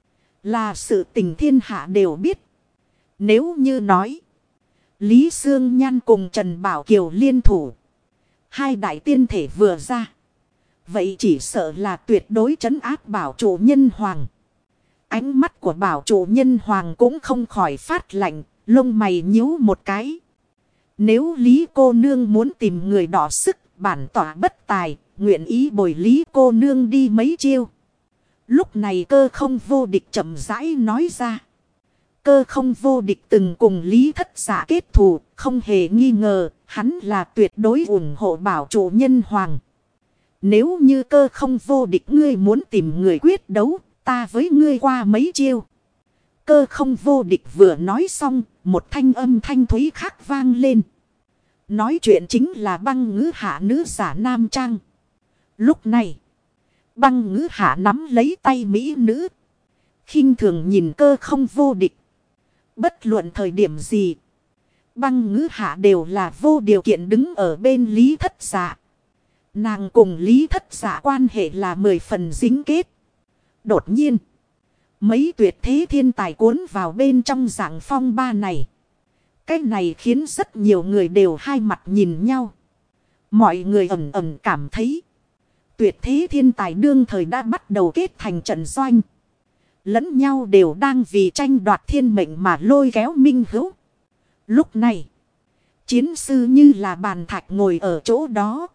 A: Là sự tình thiên hạ đều biết. Nếu như nói Lý Xương Nhan cùng Trần Bảo Kiều liên thủ, hai đại tiên thể vừa ra, vậy chỉ sợ là tuyệt đối trấn áp bảo chủ nhân hoàng. Ánh mắt của bảo chủ nhân hoàng cũng không khỏi phát lạnh, lông mày nhíu một cái. Nếu Lý cô nương muốn tìm người đỏ sức, bản tỏa bất tài, nguyện ý bồi Lý cô nương đi mấy chiêu. Lúc này Cơ Không Vô Địch chậm rãi nói ra. Cơ Không Vô Địch từng cùng Lý Thất Dạ kết thù, không hề nghi ngờ, hắn là tuyệt đối ủng hộ bảo chủ nhân hoàng. Nếu như Cơ Không Vô Địch ngươi muốn tìm người quyết đấu, ta với ngươi qua mấy chiêu. Cơ Không Vô Địch vừa nói xong, một thanh âm thanh thúy khác vang lên. Nói chuyện chính là Băng Ngữ Hạ nữ giả nam trang. Lúc này, Băng Ngữ Hạ nắm lấy tay mỹ nữ, khinh thường nhìn Cơ Không Vô Địch. Bất luận thời điểm gì, Băng Ngữ Hạ đều là vô điều kiện đứng ở bên Lý Thất Dạ. Nàng cùng Lý Thất Dạ quan hệ là 10 phần dính kết. Đột nhiên, mấy tuyệt thế thiên tài cuốn vào bên trong dạng phong ba này. Cái này khiến rất nhiều người đều hai mặt nhìn nhau. Mọi người ẩn ẩn cảm thấy tuyệt thế thiên tài đương thời đã bắt đầu kết thành trận doanh. Lẫn nhau đều đang vì tranh đoạt thiên mệnh mà lôi kéo minh hữu. Lúc này, chiến sư như là bàn thạch ngồi ở chỗ đó.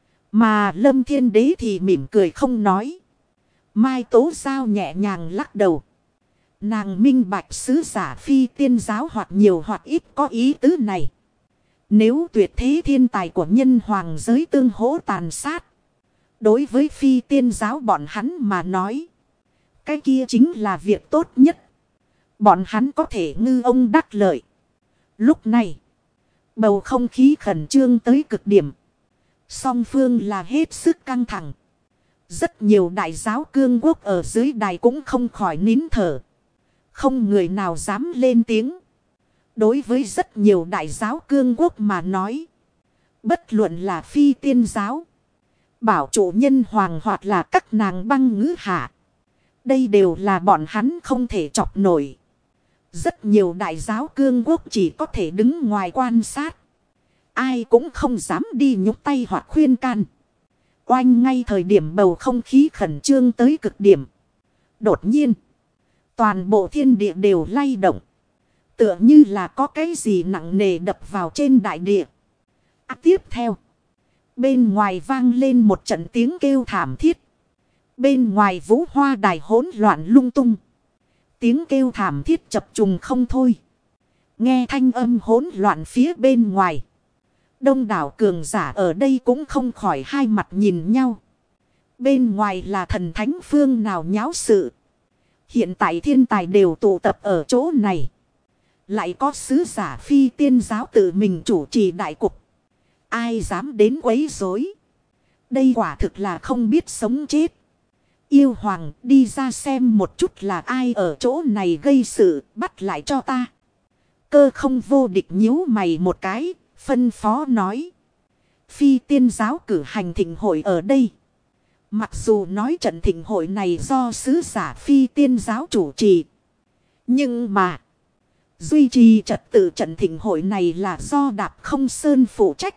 A: Mà Lâm Thiên Đế thì mỉm cười không nói. Mai Tố Giao nhẹ nhàng lắc đầu. Nàng minh bạch sứ giả phi tiên giáo hoặc nhiều hoặc ít có ý tứ này. Nếu tuyệt thế thiên tài của nhân hoàng giới tương hỗ tàn sát, đối với phi tiên giáo bọn hắn mà nói, cái kia chính là việc tốt nhất. Bọn hắn có thể ngư ông đắc lợi. Lúc này, bầu không khí khẩn trương tới cực điểm. Song phương là hết sức căng thẳng. Rất nhiều đại giáo cương quốc ở dưới đài cũng không khỏi nín thở. Không người nào dám lên tiếng. Đối với rất nhiều đại giáo cương quốc mà nói, bất luận là phi tiên giáo, bảo chủ nhân hoàng hoặc là các nàng Băng Ngữ Hạ, đây đều là bọn hắn không thể chọc nổi. Rất nhiều đại giáo cương quốc chỉ có thể đứng ngoài quan sát. Ai cũng không dám đi nhúc tay hoặc khuyên can. Oanh ngay thời điểm bầu không khí khẩn trương tới cực điểm. Đột nhiên, toàn bộ thiên địa đều lay động. Tựa như là có cái gì nặng nề đập vào trên đại địa. Tiếp theo, bên ngoài vang lên một trận tiếng kêu thảm thiết. Bên ngoài vũ hoa đài hỗn loạn lung tung. Tiếng kêu thảm thiết chập trùng không thôi. Nghe thanh âm hỗn loạn phía bên ngoài, đông đảo cường giả ở đây cũng không khỏi hai mặt nhìn nhau. Bên ngoài là thần thánh phương nào nháo sự. Hiện tại thiên tài đều tụ tập ở chỗ này. Lại có sứ giả phi tiên giáo tự mình chủ trì đại cục. Ai dám đến quấy rối? Đây quả thực là không biết sống chết. Yêu hoàng, đi ra xem một chút là ai ở chỗ này gây sự, bắt lại cho ta. Cơ Không Vô Địch nhíu mày một cái, phân phó nói. Phi tiên giáo cử hành thịnh hội ở đây. Mặc dù nói trận thịnh hội này do sứ giả phi tiên giáo chủ trì, nhưng mà duy trì trật tự trận thịnh hội này là do Đạp Không Sơn phụ trách.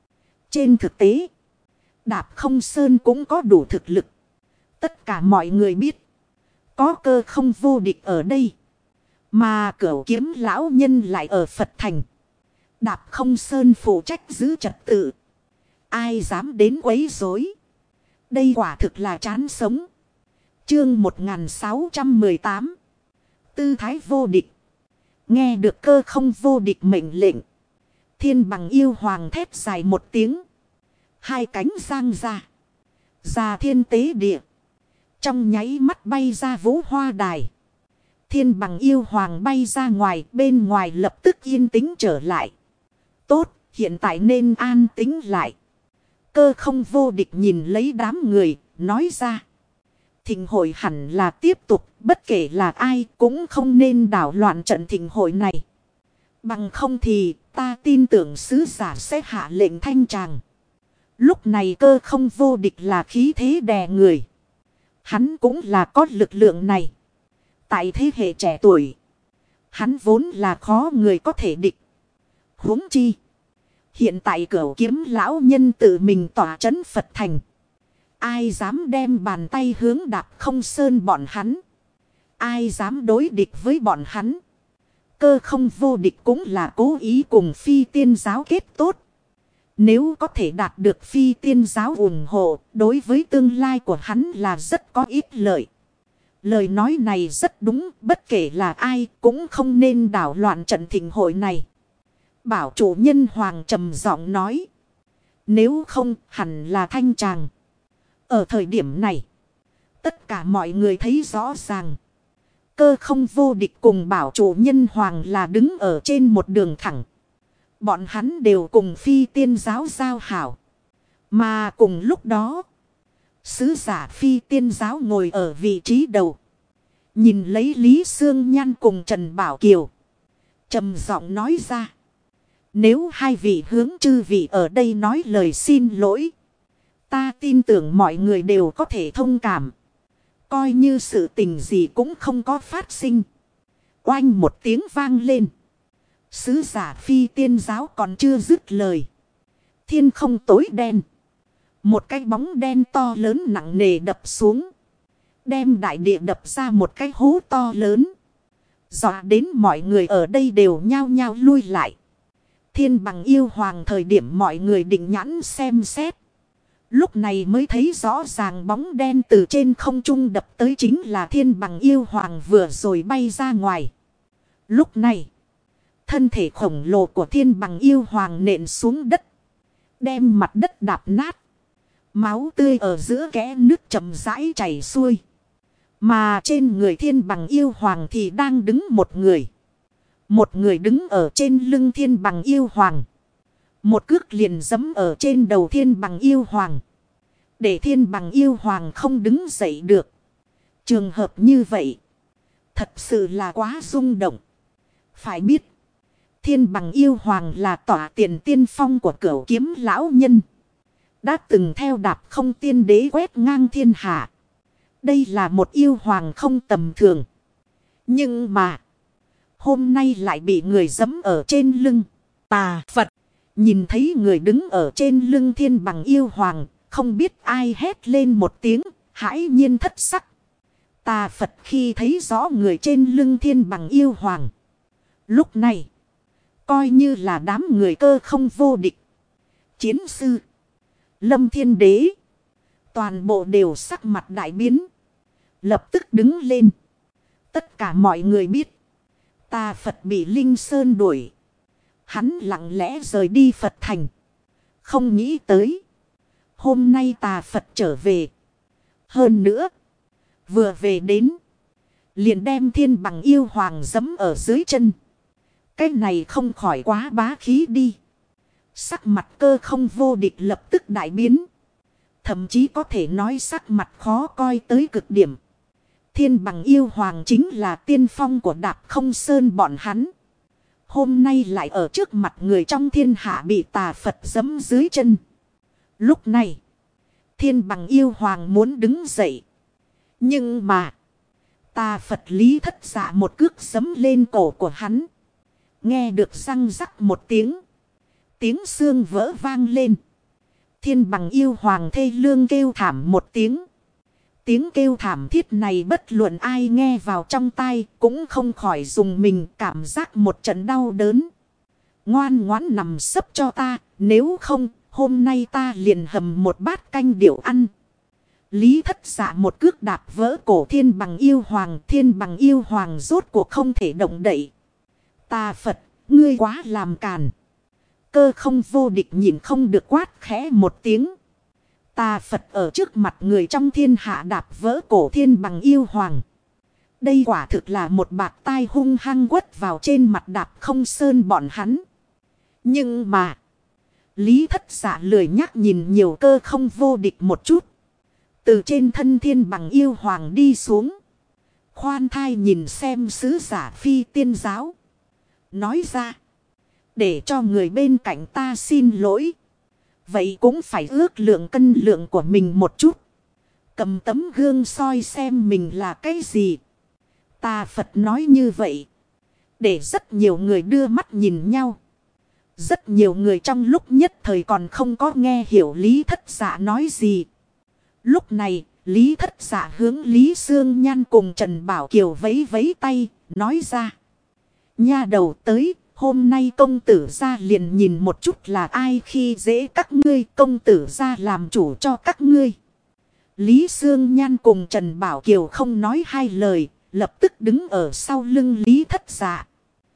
A: Trên thực tế, Đạp Không Sơn cũng có đủ thực lực. Tất cả mọi người biết, có Cơ Không Vô Địch ở đây, mà Cửu Kiếm lão nhân lại ở Phật Thành. Đạp Không Sơn phụ trách giữ trật tự. Ai dám đến quấy rối? Đây quả thực là chán sống. Chương 1618. Tư thái vô địch. Nghe được Cơ Không Vô Địch mệnh lệnh, Thiên Bằng yêu hoàng thét dài một tiếng. Hai cánh giang ra. Ra thiên tế địa. Trong nháy mắt bay ra vũ hoa đài. Thiên Bằng yêu hoàng bay ra ngoài, bên ngoài lập tức yên tĩnh trở lại. Tốt, hiện tại nên an tĩnh lại. Cơ không vô địch nhìn lấy đám người, nói ra. Thịnh hội hẳn là tiếp tục, bất kể là ai cũng không nên đảo loạn trận thịnh hội này. Bằng không thì ta tin tưởng sứ giả sẽ hạ lệnh thanh tràng. Lúc này Cơ không vô địch là khí thế đè người. Hắn cũng là có lực lượng này. Tại thế hệ trẻ tuổi, hắn vốn là khó người có thể địch. Huống chi, hiện tại Cửu Kiếm lão nhân tự mình tỏa trấn Phật thành. Ai dám đem bàn tay hướng Đạp Không Sơn bọn hắn? Ai dám đối địch với bọn hắn? Cơ không vô địch cũng là cố ý cùng Phi Tiên giáo kết tốt. Nếu có thể đạt được Phi Tiên giáo ủng hộ, đối với tương lai của hắn là rất có ích lợi. Lời nói này rất đúng, bất kể là ai cũng không nên đảo loạn trận thịnh hội này. Bảo chủ nhân Hoàng trầm giọng nói. Nếu không hẳn là thanh tràng. Ở thời điểm này, tất cả mọi người thấy rõ ràng. Cơ không vô địch cùng bảo chủ nhân Hoàng là đứng ở trên một đường thẳng. Bọn hắn đều cùng Phi Tiên giáo giao hảo. Mà cùng lúc đó, sứ giả Phi Tiên giáo ngồi ở vị trí đầu. Nhìn lấy Lý Sương Nhan cùng Trần Bảo Kiều. Trầm giọng nói ra. Nếu hai vị hướng chư vị ở đây nói lời xin lỗi, ta tin tưởng mọi người đều có thể thông cảm. Coi như sự tình gì cũng không có phát sinh. Oanh một tiếng vang lên. Sứ giả Phi Tiên giáo còn chưa dứt lời. Thiên không tối đen. Một cái bóng đen to lớn nặng nề đập xuống. Đem đại địa đập ra một cái hố to lớn. Dọa đến mọi người ở đây đều nhao nhao lui lại. Thiên Bằng Yêu Hoàng thời điểm mọi người định nhãn xem xét. Lúc này mới thấy rõ ràng bóng đen từ trên không trung đập tới chính là Thiên Bằng Yêu Hoàng vừa rồi bay ra ngoài. Lúc này, thân thể khổng lồ của Thiên Bằng Yêu Hoàng nện xuống đất. Đem mặt đất đạp nát. Máu tươi ở giữa kẽ nước chậm rãi chảy xuôi. Mà trên người Thiên Bằng Yêu Hoàng thì đang đứng một người. Một người đứng ở trên lưng Thiên Bằng Yêu Hoàng. Một cước liền giẫm ở trên đầu Thiên Bằng Yêu Hoàng. Để Thiên Bằng Yêu Hoàng không đứng dậy được. Trường hợp như vậy, thật sự là quá rung động. Phải biết, Thiên Bằng Yêu Hoàng là tỏa tiền tiên phong của Cửu Kiếm lão nhân. Đã từng theo Đạp Không tiên đế quét ngang thiên hạ. Đây là một yêu hoàng không tầm thường. Nhưng mà, hôm nay lại bị người giẫm ở trên lưng. Tà Phật, nhìn thấy người đứng ở trên lưng Thiên Bằng Yêu Hoàng, không biết ai hét lên một tiếng, hãi nhiên thất sắc. Tà Phật khi thấy rõ người trên lưng Thiên Bằng Yêu Hoàng. Lúc này, coi như là đám người cơ không vô địch. Chiến sư, Lâm Thiên Đế, toàn bộ đều sắc mặt đại biến. Lập tức đứng lên. Tất cả mọi người biết, Tà Phật bị Linh Sơn đuổi. Hắn lặng lẽ rời đi Phật thành. Không nghĩ tới, hôm nay Tà Phật trở về. Hơn nữa, vừa về đến, liền đem Thiên Bằng Yêu Hoàng giẫm ở dưới chân. Cái này không khỏi quá bá khí đi. Sắc mặt cơ không vô địch lập tức đại biến. Thậm chí có thể nói sắc mặt khó coi tới cực điểm. Thiên Bằng Yêu Hoàng chính là tiên phong của Đạp Không Sơn bọn hắn. Hôm nay lại ở trước mặt người trong thiên hạ bị Tà Phật giẫm dưới chân. Lúc này, Thiên Bằng Yêu Hoàng muốn đứng dậy. Nhưng mà, Tà Phật Lý Thất Dạ một cước giẫm lên cổ của hắn. Nghe được răng rắc một tiếng. Tiếng xương vỡ vang lên. Thiên Bằng Yêu Hoàng thê lương kêu thảm một tiếng. Tiếng kêu thảm thiết này bất luận ai nghe vào trong tai cũng không khỏi dùng mình, cảm giác một trận đau đớn. Ngoan ngoãn nằm sấp cho ta, nếu không hôm nay ta liền hầm một bát canh điểu ăn. Lý Thất Dạ một cước đạp vỡ cổ Thiên Bằng Yêu Hoàng. Thiên Bằng Yêu Hoàng rốt cuộc không thể động đậy. Tà Phật, ngươi quá làm càn. Cơ không vô địch nhìn không được quát khẽ một tiếng. Tà Phật ở trước mặt người trong thiên hạ đạp vỡ cổ Thiên Bằng Yêu Hoàng. Đây quả thực là một bạt tai hung hăng quất vào trên mặt Đạp Không Sơn bọn hắn. Nhưng mà, Lý Thất Dạ lười nhắc nhìn nhiều cơ không vô địch một chút. Từ trên thân thiên bằng yêu hoàng đi xuống. Khoan thai nhìn xem sứ giả phi tiên giáo. Nói ra. Để cho người bên cạnh ta xin lỗi. Vậy cũng phải ước lượng cân lượng của mình một chút. Cầm tấm gương soi xem mình là cái gì. Ta Phật nói như vậy. Để rất nhiều người đưa mắt nhìn nhau. Rất nhiều người trong lúc nhất thời còn không có nghe hiểu Lý Thất Dạ nói gì. Lúc này, Lý Thất Dạ hướng Lý Sương Nhan cùng Trần Bảo Kiều vẫy vẫy tay, nói ra. Nha đầu tới, hôm nay công tử gia liền nhìn một chút là ai khi dễ các ngươi, công tử gia làm chủ cho các ngươi. Lý Sương Nhan cùng Trần Bảo Kiều không nói hai lời, lập tức đứng ở sau lưng Lý Thất Dạ.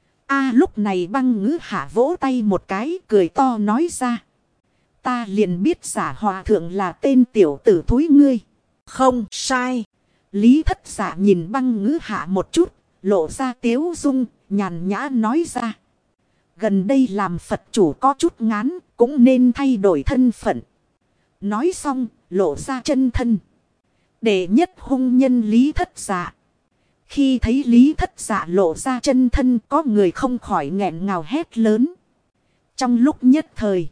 A: Lúc này Băng Ngữ Hạ vỗ tay một cái, cười to nói ra. Ta liền biết giả hòa thượng là tên tiểu tử thúi ngươi. Không sai. Lý Thất Dạ nhìn Băng Ngữ Hạ một chút, lộ ra tiếu dung, nhàn nhã nói ra. Gần đây làm Phật chủ có chút ngán, cũng nên thay đổi thân phận. Nói xong, lộ ra chân thân. Đệ nhất hung nhân Lý Thất Dạ. Khi thấy Lý Thất Dạ lộ ra chân thân, có người không khỏi nghẹn ngào hét lớn. Trong lúc nhất thời,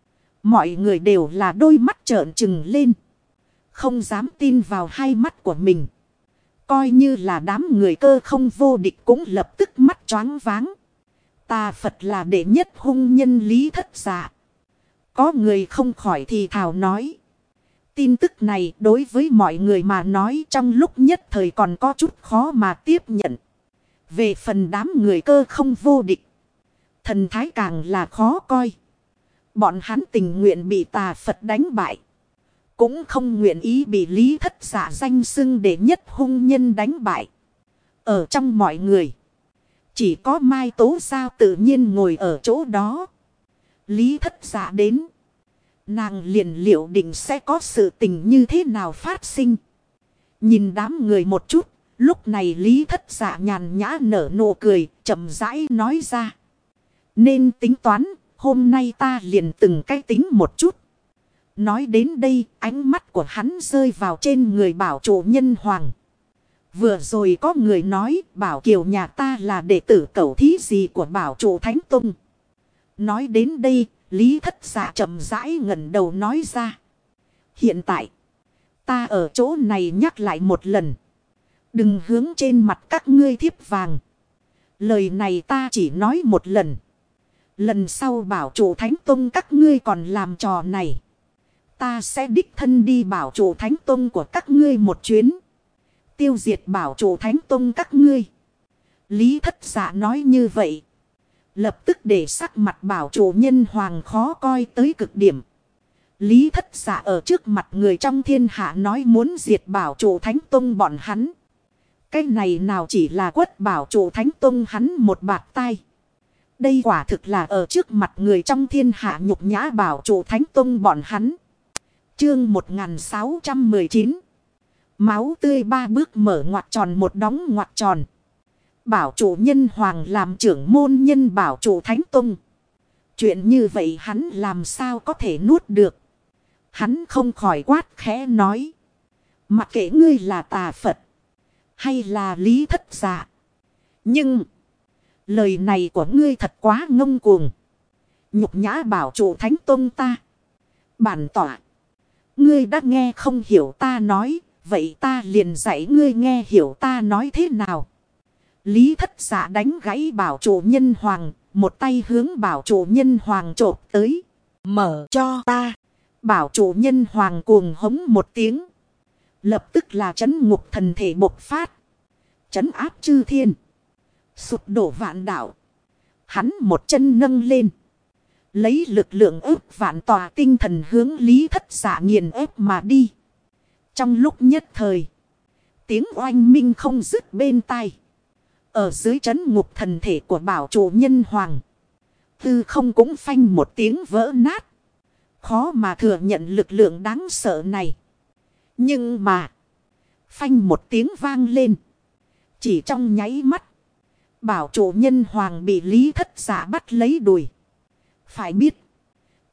A: mọi người đều là đôi mắt trợn trừng lên. Không dám tin vào hai mắt của mình. Coi như là đám người cơ không vô địch cũng lập tức mắt choáng váng. Ta Phật là đệ nhất hung nhân Lý Thất Dạ. Có người không khỏi thì thào nói. Tin tức này đối với mọi người mà nói trong lúc nhất thời còn có chút khó mà tiếp nhận. Về phần đám người cơ không vô địch. Thần thái càng là khó coi. Bọn hắn tình nguyện bị tà Phật đánh bại. Cũng không nguyện ý bị Lý Thất Dạ danh xưng đệ nhất hung nhân đánh bại. Ở trong mọi người. Chỉ có Mai Tố Giao tự nhiên ngồi ở chỗ đó. Lý Thất Dạ đến. Nàng liền liệu định sẽ có sự tình như thế nào phát sinh. Nhìn đám người một chút. Lúc này Lý Thất Dạ nhàn nhã nở nụ cười. Chậm rãi nói ra. Nên tính toán. Hôm nay ta liền từng cái tính một chút. Nói đến đây ánh mắt của hắn rơi vào trên người bảo chủ nhân hoàng. Vừa rồi có người nói Bảo Kiều nhà ta là đệ tử cẩu thí gì của bảo chủ Thánh Tông. Nói đến đây Lý Thất Dạ chậm rãi ngẩng đầu nói ra. Hiện tại ta ở chỗ này nhắc lại một lần. Đừng hướng trên mặt các ngươi thiếp vàng. Lời này ta chỉ nói một lần. Lần sau bảo chủ Thánh Tông các ngươi còn làm trò này. Ta sẽ đích thân đi bảo chủ Thánh Tông của các ngươi một chuyến. Tiêu diệt bảo chủ Thánh Tông các ngươi. Lý Thất Dạ nói như vậy. Lập tức để sắc mặt bảo chủ nhân hoàng khó coi tới cực điểm. Lý Thất Dạ ở trước mặt người trong thiên hạ nói muốn diệt bảo chủ Thánh Tông bọn hắn. Cái này nào chỉ là quất bảo chủ Thánh Tông hắn một bạt tai. Đây quả thực là ở trước mặt người trong thiên hạ nhục nhã bảo chủ Thánh Tông bọn hắn. Chương 1619. Máu tươi ba bước mở ngoặc tròn một đóng ngoặc tròn. Bảo chủ nhân hoàng làm trưởng môn nhân bảo chủ Thánh Tông. Chuyện như vậy hắn làm sao có thể nuốt được. Hắn không khỏi quát khẽ nói. Mặc kệ ngươi là tà Phật. Hay là Lý Thất Dạ. Nhưng. Lời này của ngươi thật quá ngông cuồng. Nhục nhã bảo chủ Thánh Tông ta. Bản tỏa. Ngươi đã nghe không hiểu ta nói. Vậy ta liền dạy ngươi nghe hiểu ta nói thế nào. Lý Thất Dạ đánh gãy bảo chủ nhân hoàng. Một tay hướng bảo chủ nhân hoàng chộp tới. Mở cho ta. Bảo chủ nhân hoàng cuồng hống một tiếng. Lập tức là trấn ngục thần thể bộc phát. Trấn áp chư thiên. Sụp đổ vạn đạo. Hắn một chân nâng lên. Lấy lực lượng ức vạn tòa tinh thần hướng Lý Thất Dạ nghiền ép mà đi. Trong lúc nhất thời. Tiếng oanh minh không dứt bên tai. Ở dưới trấn ngục thần thể của bảo chủ nhân hoàng. Tư không cũng phanh một tiếng vỡ nát. Khó mà thừa nhận lực lượng đáng sợ này. Nhưng mà. Phanh một tiếng vang lên. Chỉ trong nháy mắt. Bảo chủ nhân hoàng bị Lý Thất Dạ bắt lấy đùi. Phải biết.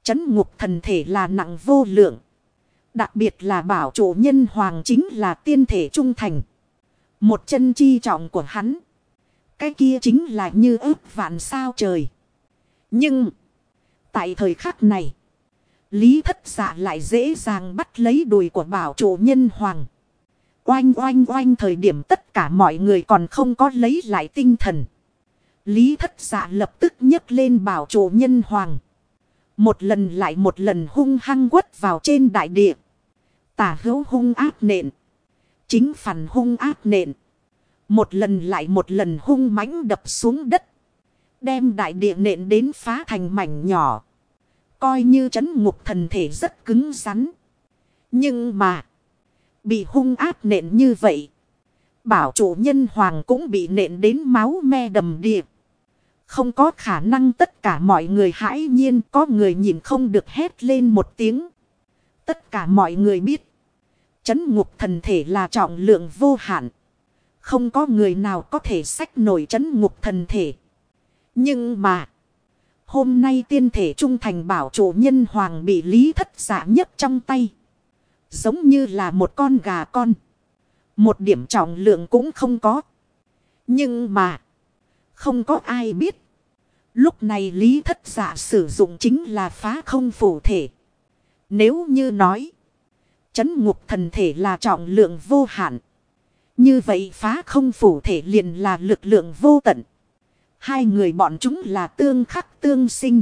A: Trấn ngục thần thể là nặng vô lượng. Đặc biệt là bảo chủ nhân hoàng chính là tiên thể trung thành. Một chân chi trọng của hắn. Cái kia chính là như ước vạn sao trời. Nhưng tại thời khắc này, Lý Thất Dạ lại dễ dàng bắt lấy đùi của bảo chủ nhân hoàng. Oanh oanh oanh, thời điểm tất cả mọi người còn không có lấy lại tinh thần. Lý Thất Dạ lập tức nhấc lên bảo chủ nhân hoàng. Một lần lại một lần hung hăng quất vào trên đại địa. Tả hữu hung ác nện. Chính phản hung ác nện. Một lần lại một lần hung mãnh đập xuống đất. Đem đại địa nện đến phá thành mảnh nhỏ. Coi như trấn ngục thần thể rất cứng rắn. Nhưng mà, bị hung ác nện như vậy, bảo chủ nhân hoàng cũng bị nện đến máu me đầm đìa. Không có khả năng tất cả mọi người hãi nhiên, có người nhìn không được hét lên một tiếng. Tất cả mọi người biết, trấn ngục thần thể là trọng lượng vô hạn. Không có người nào có thể xách nổi trấn ngục thần thể. Nhưng mà, hôm nay tiên thể trung thành bảo chủ nhân hoàng bị Lý Thất Dạ nhấc trong tay. Giống như là một con gà con. Một điểm trọng lượng cũng không có. Nhưng mà, không có ai biết. Lúc này Lý Thất Dạ sử dụng chính là phá không phù thể. Nếu như nói, trấn ngục thần thể là trọng lượng vô hạn. Như vậy phá không phù thể liền là lực lượng vô tận. Hai người bọn chúng là tương khắc tương sinh.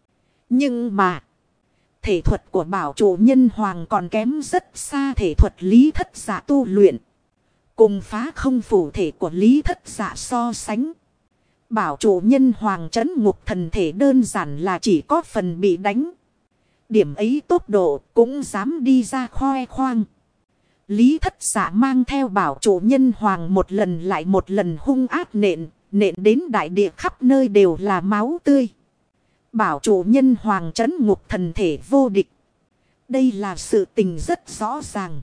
A: Nhưng mà, thể thuật của bảo chủ nhân hoàng còn kém rất xa thể thuật Lý Thất Dạ tu luyện. Cùng phá không phù thể của Lý Thất Dạ so sánh. Bảo chủ nhân hoàng trấn ngục thần thể đơn giản là chỉ có phần bị đánh. Điểm ấy tốc độ cũng dám đi ra khoe khoang. Lý Thất Dạ mang theo bảo chủ nhân hoàng một lần lại một lần hung ác nện. Nện đến đại địa khắp nơi đều là máu tươi. Bảo chủ nhân hoàng trấn ngục thần thể vô địch. Đây là sự tình rất rõ ràng.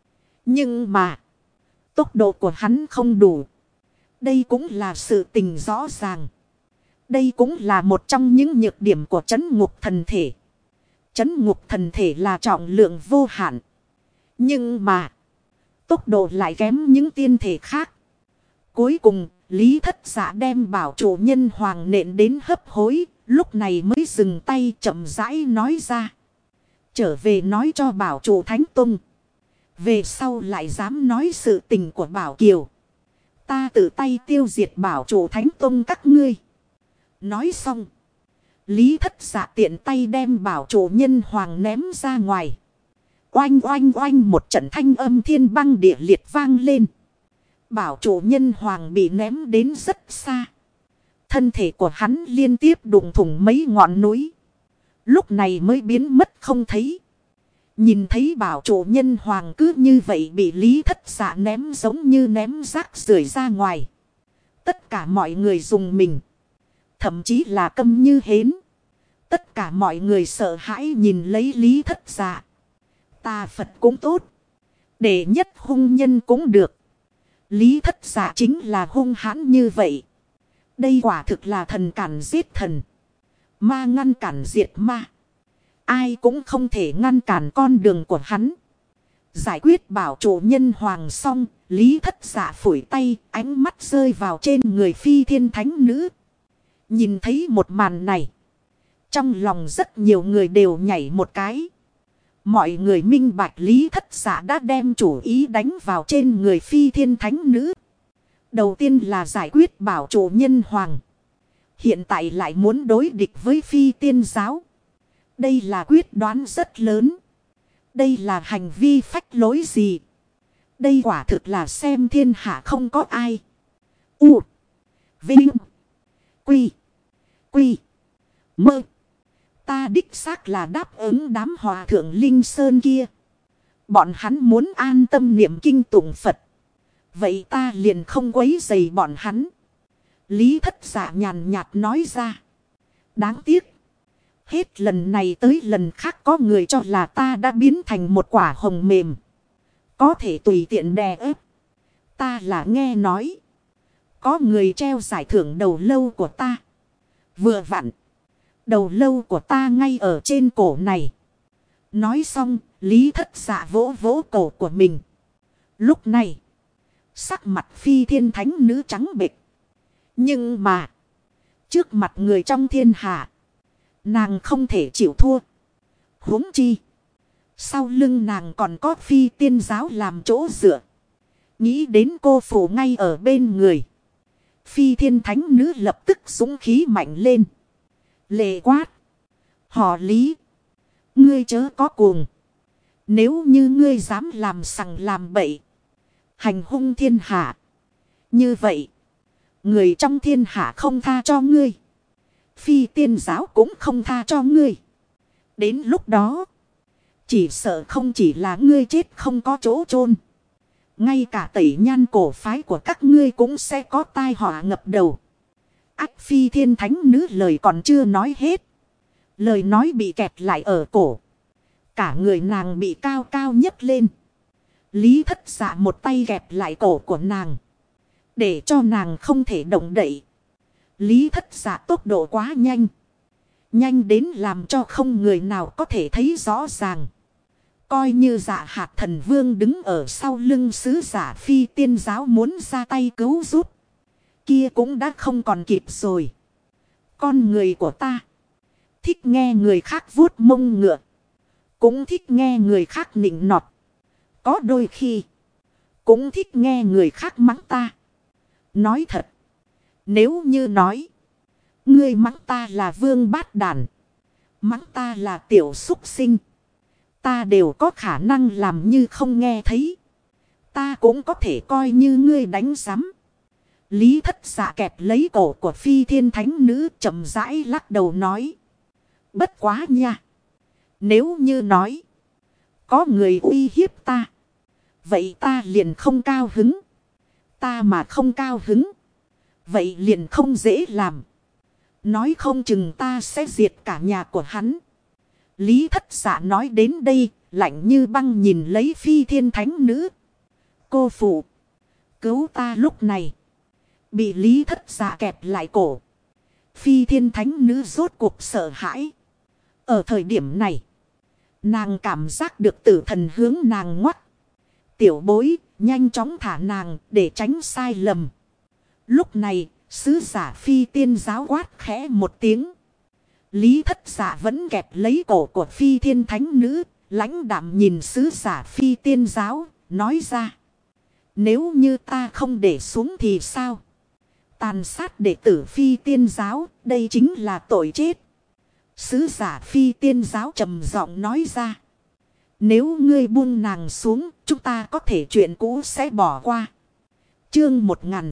A: Nhưng mà, tốc độ của hắn không đủ. Đây cũng là sự tình rõ ràng. Đây cũng là một trong những nhược điểm của trấn ngục thần thể. Trấn ngục thần thể là trọng lượng vô hạn. Nhưng mà, tốc độ lại kém những tiên thể khác. Cuối cùng, Lý Thất Dạ đem bảo chủ nhân hoàng nện đến hấp hối. Lúc này mới dừng tay chậm rãi nói ra. Trở về nói cho bảo chủ Thánh Tông. Về sau lại dám nói sự tình của Bảo Kiều. Ta tự tay tiêu diệt bảo chủ Thánh Tông các ngươi. Nói xong, Lý Thất Dạ tiện tay đem bảo chủ nhân hoàng ném ra ngoài. Oanh oanh oanh, một trận thanh âm thiên băng địa liệt vang lên. Bảo chủ nhân hoàng bị ném đến rất xa. Thân thể của hắn liên tiếp đụng thủng mấy ngọn núi. Lúc này mới biến mất không thấy. Nhìn thấy bảo chủ nhân hoàng cứ như vậy bị Lý Thất Dạ ném giống như ném rác rưởi ra ngoài. Tất cả mọi người dùng mình. Thậm chí là câm như hến. Tất cả mọi người sợ hãi nhìn lấy Lý Thất Dạ. Ta Phật cũng tốt. Đệ nhất hung nhân cũng được. Lý Thất Dạ chính là hung hãn như vậy. Đây quả thực là thần cản giết thần. Ma ngăn cản diệt ma. Ai cũng không thể ngăn cản con đường của hắn. Giải quyết bảo chủ nhân hoàng xong, Lý Thất Dạ phủi tay, ánh mắt rơi vào trên người phi thiên thánh nữ. Nhìn thấy một màn này, trong lòng rất nhiều người đều nhảy một cái. Mọi người minh bạch Lý Thất Dạ đã đem chủ ý đánh vào trên người phi thiên thánh nữ. Đầu tiên là giải quyết bảo chủ nhân hoàng. Hiện tại lại muốn đối địch với phi tiên giáo. Đây là quyết đoán rất lớn. Đây là hành vi phách lối gì? Đây quả thực là xem thiên hạ không có ai. U. Vinh. Quy. Quy. Mơ. Ta đích xác là đáp ứng đám hòa thượng Linh Sơn kia. Bọn hắn muốn an tâm niệm kinh tụng Phật. Vậy ta liền không quấy rầy bọn hắn. Lý Thất Dạ nhàn nhạt nói ra. Đáng tiếc. Hết lần này tới lần khác có người cho là ta đã biến thành một quả hồng mềm. Có thể tùy tiện đè ép. Ta là nghe nói. Có người treo giải thưởng đầu lâu của ta. Vừa vặn. Đầu lâu của ta ngay ở trên cổ này. Nói xong, Lý Thất Dạ vỗ vỗ cổ của mình. Lúc này, sắc mặt Phi Thiên Thánh Nữ trắng bệch. Nhưng mà, trước mặt người trong thiên hạ, nàng không thể chịu thua. Huống chi, sau lưng nàng còn có Phi Tiên Giáo làm chỗ dựa. Nghĩ đến cô phụ ngay ở bên người, Phi Thiên Thánh Nữ lập tức dũng khí mạnh lên. Lệ quát: họ Lý, ngươi chớ có cuồng. Nếu như ngươi dám làm sằng làm bậy, hành hung thiên hạ, như vậy, người trong thiên hạ không tha cho ngươi. Phi Tiên Giáo cũng không tha cho ngươi. Đến lúc đó, chỉ sợ không chỉ là ngươi chết không có chỗ chôn, ngay cả tẩy nhan cổ phái của các ngươi cũng sẽ có tai họa ngập đầu. Ách, Phi Thiên Thánh Nữ lời còn chưa nói hết, lời nói bị kẹt lại ở cổ. Cả người nàng bị cao cao nhấc lên. Lý Thất Dạ một tay kẹp lại cổ của nàng, để cho nàng không thể động đậy. Lý Thất Dạ tốc độ quá nhanh, nhanh đến làm cho không người nào có thể thấy rõ ràng. Coi như Dạ Hạt Thần Vương đứng ở sau lưng sứ giả Phi Tiên Giáo muốn ra tay cứu giúp, kia cũng đã không còn kịp rồi. Con người của ta thích nghe người khác vuốt mông ngựa, cũng thích nghe người khác nịnh nọt. Có đôi khi cũng thích nghe người khác mắng ta. Nói thật, nếu như nói ngươi mắng ta là vương bát đàn, mắng ta là tiểu súc sinh, ta đều có khả năng làm như không nghe thấy. Ta cũng có thể coi như ngươi đánh giám. Lý Thất Dạ kẹp lấy cổ của Phi Thiên Thánh Nữ, chậm rãi lắc đầu nói: bất quá nha, nếu như nói có người uy hiếp ta, vậy ta liền không cao hứng. Ta mà không cao hứng, vậy liền không dễ làm. Nói không chừng ta sẽ diệt cả nhà của hắn. Lý Thất Dạ nói đến đây, lạnh như băng nhìn lấy Phi Thiên Thánh Nữ. Cô phụ, cứu ta. Lúc này, bị Lý Thất Dạ kẹp lại cổ, Phi Thiên Thánh Nữ rốt cuộc sợ hãi. Ở thời điểm này, nàng cảm giác được tử thần hướng nàng ngoắt. Tiểu bối, nhanh chóng thả nàng để tránh sai lầm. Lúc này, sứ giả Phi Tiên Giáo quát khẽ một tiếng. Lý Thất Dạ vẫn kẹp lấy cổ của Phi Thiên Thánh Nữ, lãnh đạm nhìn sứ giả Phi Tiên Giáo, nói ra: nếu như ta không để xuống thì sao? Tàn sát đệ tử Phi Tiên Giáo, đây chính là tội chết. Sứ giả Phi Tiên Giáo trầm giọng nói ra: nếu ngươi buông nàng xuống, chúng ta có thể chuyện cũ sẽ bỏ qua. Chương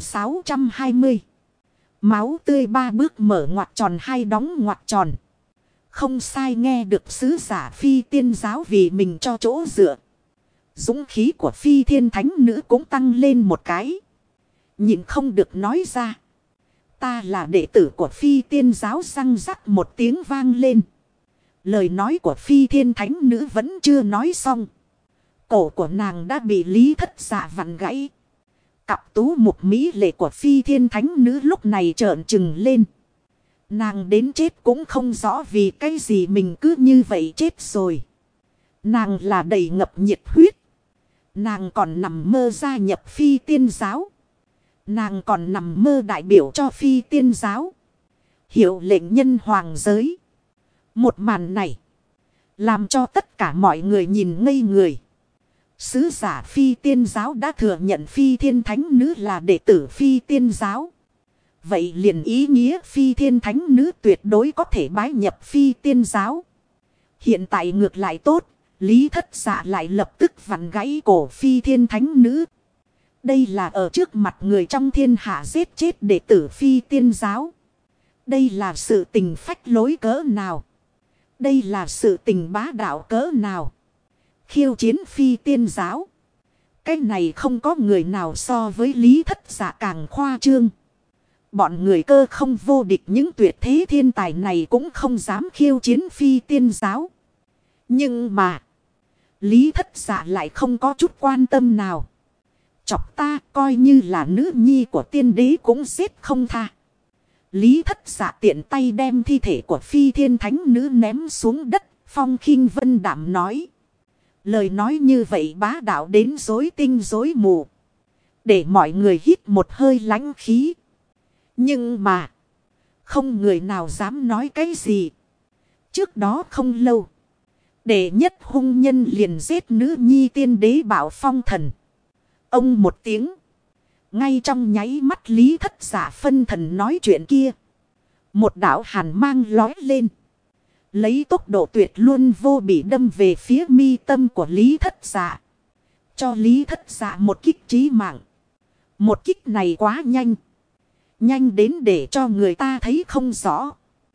A: 1620. Máu tươi ba bước mở ngoặc tròn hay đóng ngoặc tròn. Không sai, nghe được sứ giả Phi Tiên Giáo vì mình cho chỗ dựa, dũng khí của Phi Thiên Thánh Nữ cũng tăng lên một cái. Nhịn không được nói ra: ta là đệ tử của Phi Tiên Giáo. Răng rắc một tiếng vang lên. Lời nói của Phi Thiên Thánh Nữ vẫn chưa nói xong, cổ của nàng đã bị Lý Thất Dạ vặn gãy. Cặp tú mục mỹ lệ của Phi Thiên Thánh Nữ lúc này trợn trừng lên. Nàng đến chết cũng không rõ vì cái gì mình cứ như vậy chết rồi. Nàng là đầy ngập nhiệt huyết. Nàng còn nằm mơ gia nhập Phi Tiên Giáo. Nàng còn nằm mơ đại biểu cho Phi Tiên Giáo, hiệu lệnh nhân hoàng giới. Một màn này làm cho tất cả mọi người nhìn ngây người. Sứ giả Phi Tiên Giáo đã thừa nhận Phi Thiên Thánh Nữ là đệ tử Phi Tiên Giáo. Vậy liền ý nghĩa Phi Thiên Thánh Nữ tuyệt đối có thể bái nhập Phi Tiên Giáo. Hiện tại ngược lại tốt, Lý Thất Dạ lại lập tức vặn gãy cổ Phi Thiên Thánh Nữ. Đây là ở trước mặt người trong thiên hạ giết chết đệ tử Phi Tiên Giáo. Đây là sự tình phách lối cỡ nào? Đây là sự tình bá đạo cỡ nào? Khiêu chiến Phi Tiên Giáo, cái này không có người nào so với Lý Thất Dạ càng khoa trương. Bọn người Cơ Không vô địch, những tuyệt thế thiên tài này cũng không dám khiêu chiến Phi Tiên Giáo. Nhưng mà Lý Thất Dạ lại không có chút quan tâm nào. Chọc ta, coi như là nữ nhi của tiên đế cũng giết không tha. Lý Thất Dạ tiện tay đem thi thể của Phi Thiên Thánh Nữ ném xuống đất. Phong khinh vân đạm nói. Lời nói như vậy bá đạo đến rối tinh rối mù. Để mọi người hít một hơi lãnh khí. Nhưng mà. Không người nào dám nói cái gì. Trước đó không lâu. Đệ nhất hung nhân liền giết nữ nhi tiên đế Bảo Phong thần. Ông một tiếng. Ngay trong nháy mắt Lý Thất Dạ phân thần nói chuyện kia. Một đạo hàn mang lói lên. Lấy tốc độ tuyệt luôn vô bị đâm về phía mi tâm của Lý Thất Dạ. Cho Lý Thất Dạ một kích chí mạng. Một kích này quá nhanh. Nhanh đến để cho người ta thấy không rõ.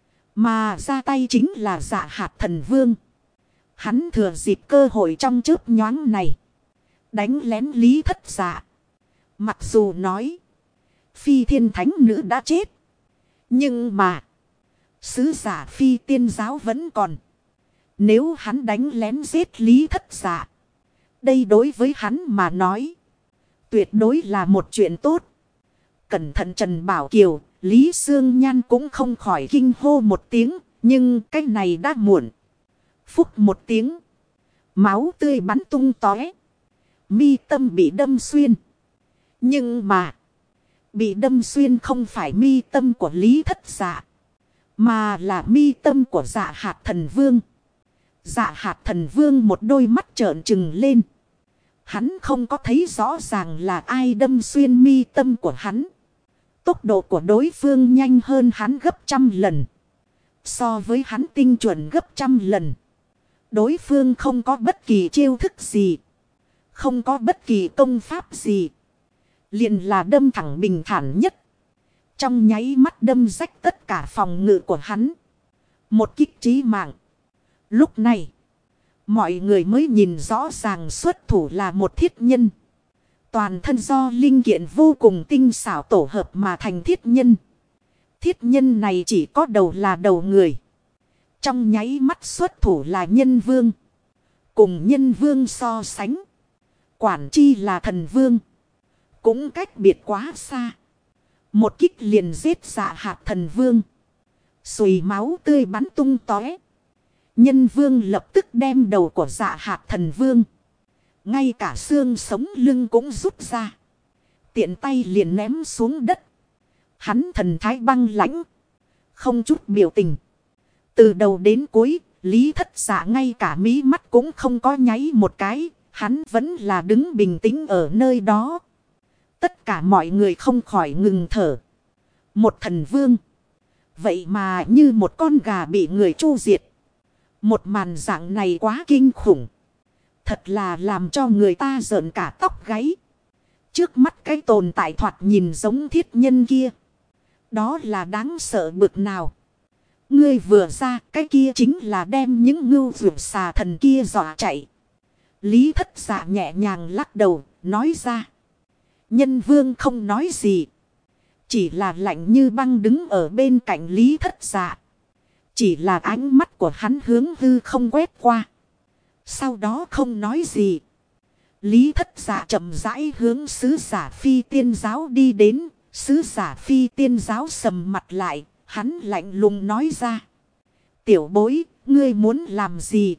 A: Mà ra tay chính là Dạ Hạt Thần Vương. Hắn thừa dịp cơ hội trong chớp nhoáng này. Đánh lén Lý Thất Dạ. Mặc dù nói. Phi Thiên Thánh Nữ đã chết. Nhưng mà. Sứ giả Phi Tiên Giáo vẫn còn. Nếu hắn đánh lén giết Lý Thất Dạ. Đây đối với hắn mà nói. Tuyệt đối là một chuyện tốt. Cẩn thận Trần Bảo Kiều. Lý Sương Nhan cũng không khỏi kinh hô một tiếng. Nhưng cái này đã muộn. Phúc một tiếng. Máu tươi bắn tung tóe. Mi tâm bị đâm xuyên. Nhưng mà. Bị đâm xuyên không phải mi tâm của Lý Thất Dạ. Mà là mi tâm của Dạ Hạt Thần Vương. Dạ Hạt Thần Vương một đôi mắt trợn trừng lên. Hắn không có thấy rõ ràng là ai đâm xuyên mi tâm của hắn. Tốc độ của đối phương nhanh hơn hắn gấp 100 lần. So với hắn tinh chuẩn gấp 100 lần. Đối phương không có bất kỳ chiêu thức gì. Không có bất kỳ công pháp gì. Liền là đâm thẳng bình thản nhất. Trong nháy mắt đâm rách tất cả phòng ngự của hắn. Một kích chí mạng. Lúc này. Mọi người mới nhìn rõ ràng xuất thủ là một thiết nhân. Toàn thân do linh kiện vô cùng tinh xảo tổ hợp mà thành thiết nhân. Thiết nhân này chỉ có đầu là đầu người. Trong nháy mắt xuất thủ là nhân vương. Cùng nhân vương so sánh. Quản chi là thần vương. Cũng cách biệt quá xa. Một kích liền giết Dạ Hạt Thần Vương. Xùi máu tươi bắn tung tóe. Nhân vương lập tức đem đầu của Dạ Hạt Thần Vương. Ngay cả xương sống lưng cũng rút ra. Tiện tay liền ném xuống đất. Hắn thần thái băng lãnh. Không chút biểu tình. Từ đầu đến cuối, Lý Thất Dạ ngay cả mí mắt cũng không có nháy một cái. Hắn vẫn là đứng bình tĩnh ở nơi đó. Tất cả mọi người không khỏi ngừng thở. Một thần vương. Vậy mà như một con gà bị người tru diệt. Một màn dạng này quá kinh khủng. Thật là làm cho người ta rợn cả tóc gáy. Trước mắt cái tồn tại thoạt nhìn giống thiết nhân kia. Đó là đáng sợ bực nào. Ngươi vừa ra cái kia chính là đem những ngưu vượt xà thần kia dọa chạy. Lý Thất Dạ nhẹ nhàng lắc đầu nói ra. Nhân vương không nói gì. Chỉ là lạnh như băng đứng ở bên cạnh Lý Thất Dạ. Chỉ là ánh mắt của hắn hướng hư không quét qua. Sau đó không nói gì. Lý Thất Dạ chậm rãi hướng sứ giả Phi Tiên Giáo đi đến. Sứ giả Phi Tiên Giáo sầm mặt lại. Hắn lạnh lùng nói ra. Tiểu bối, ngươi muốn làm gì?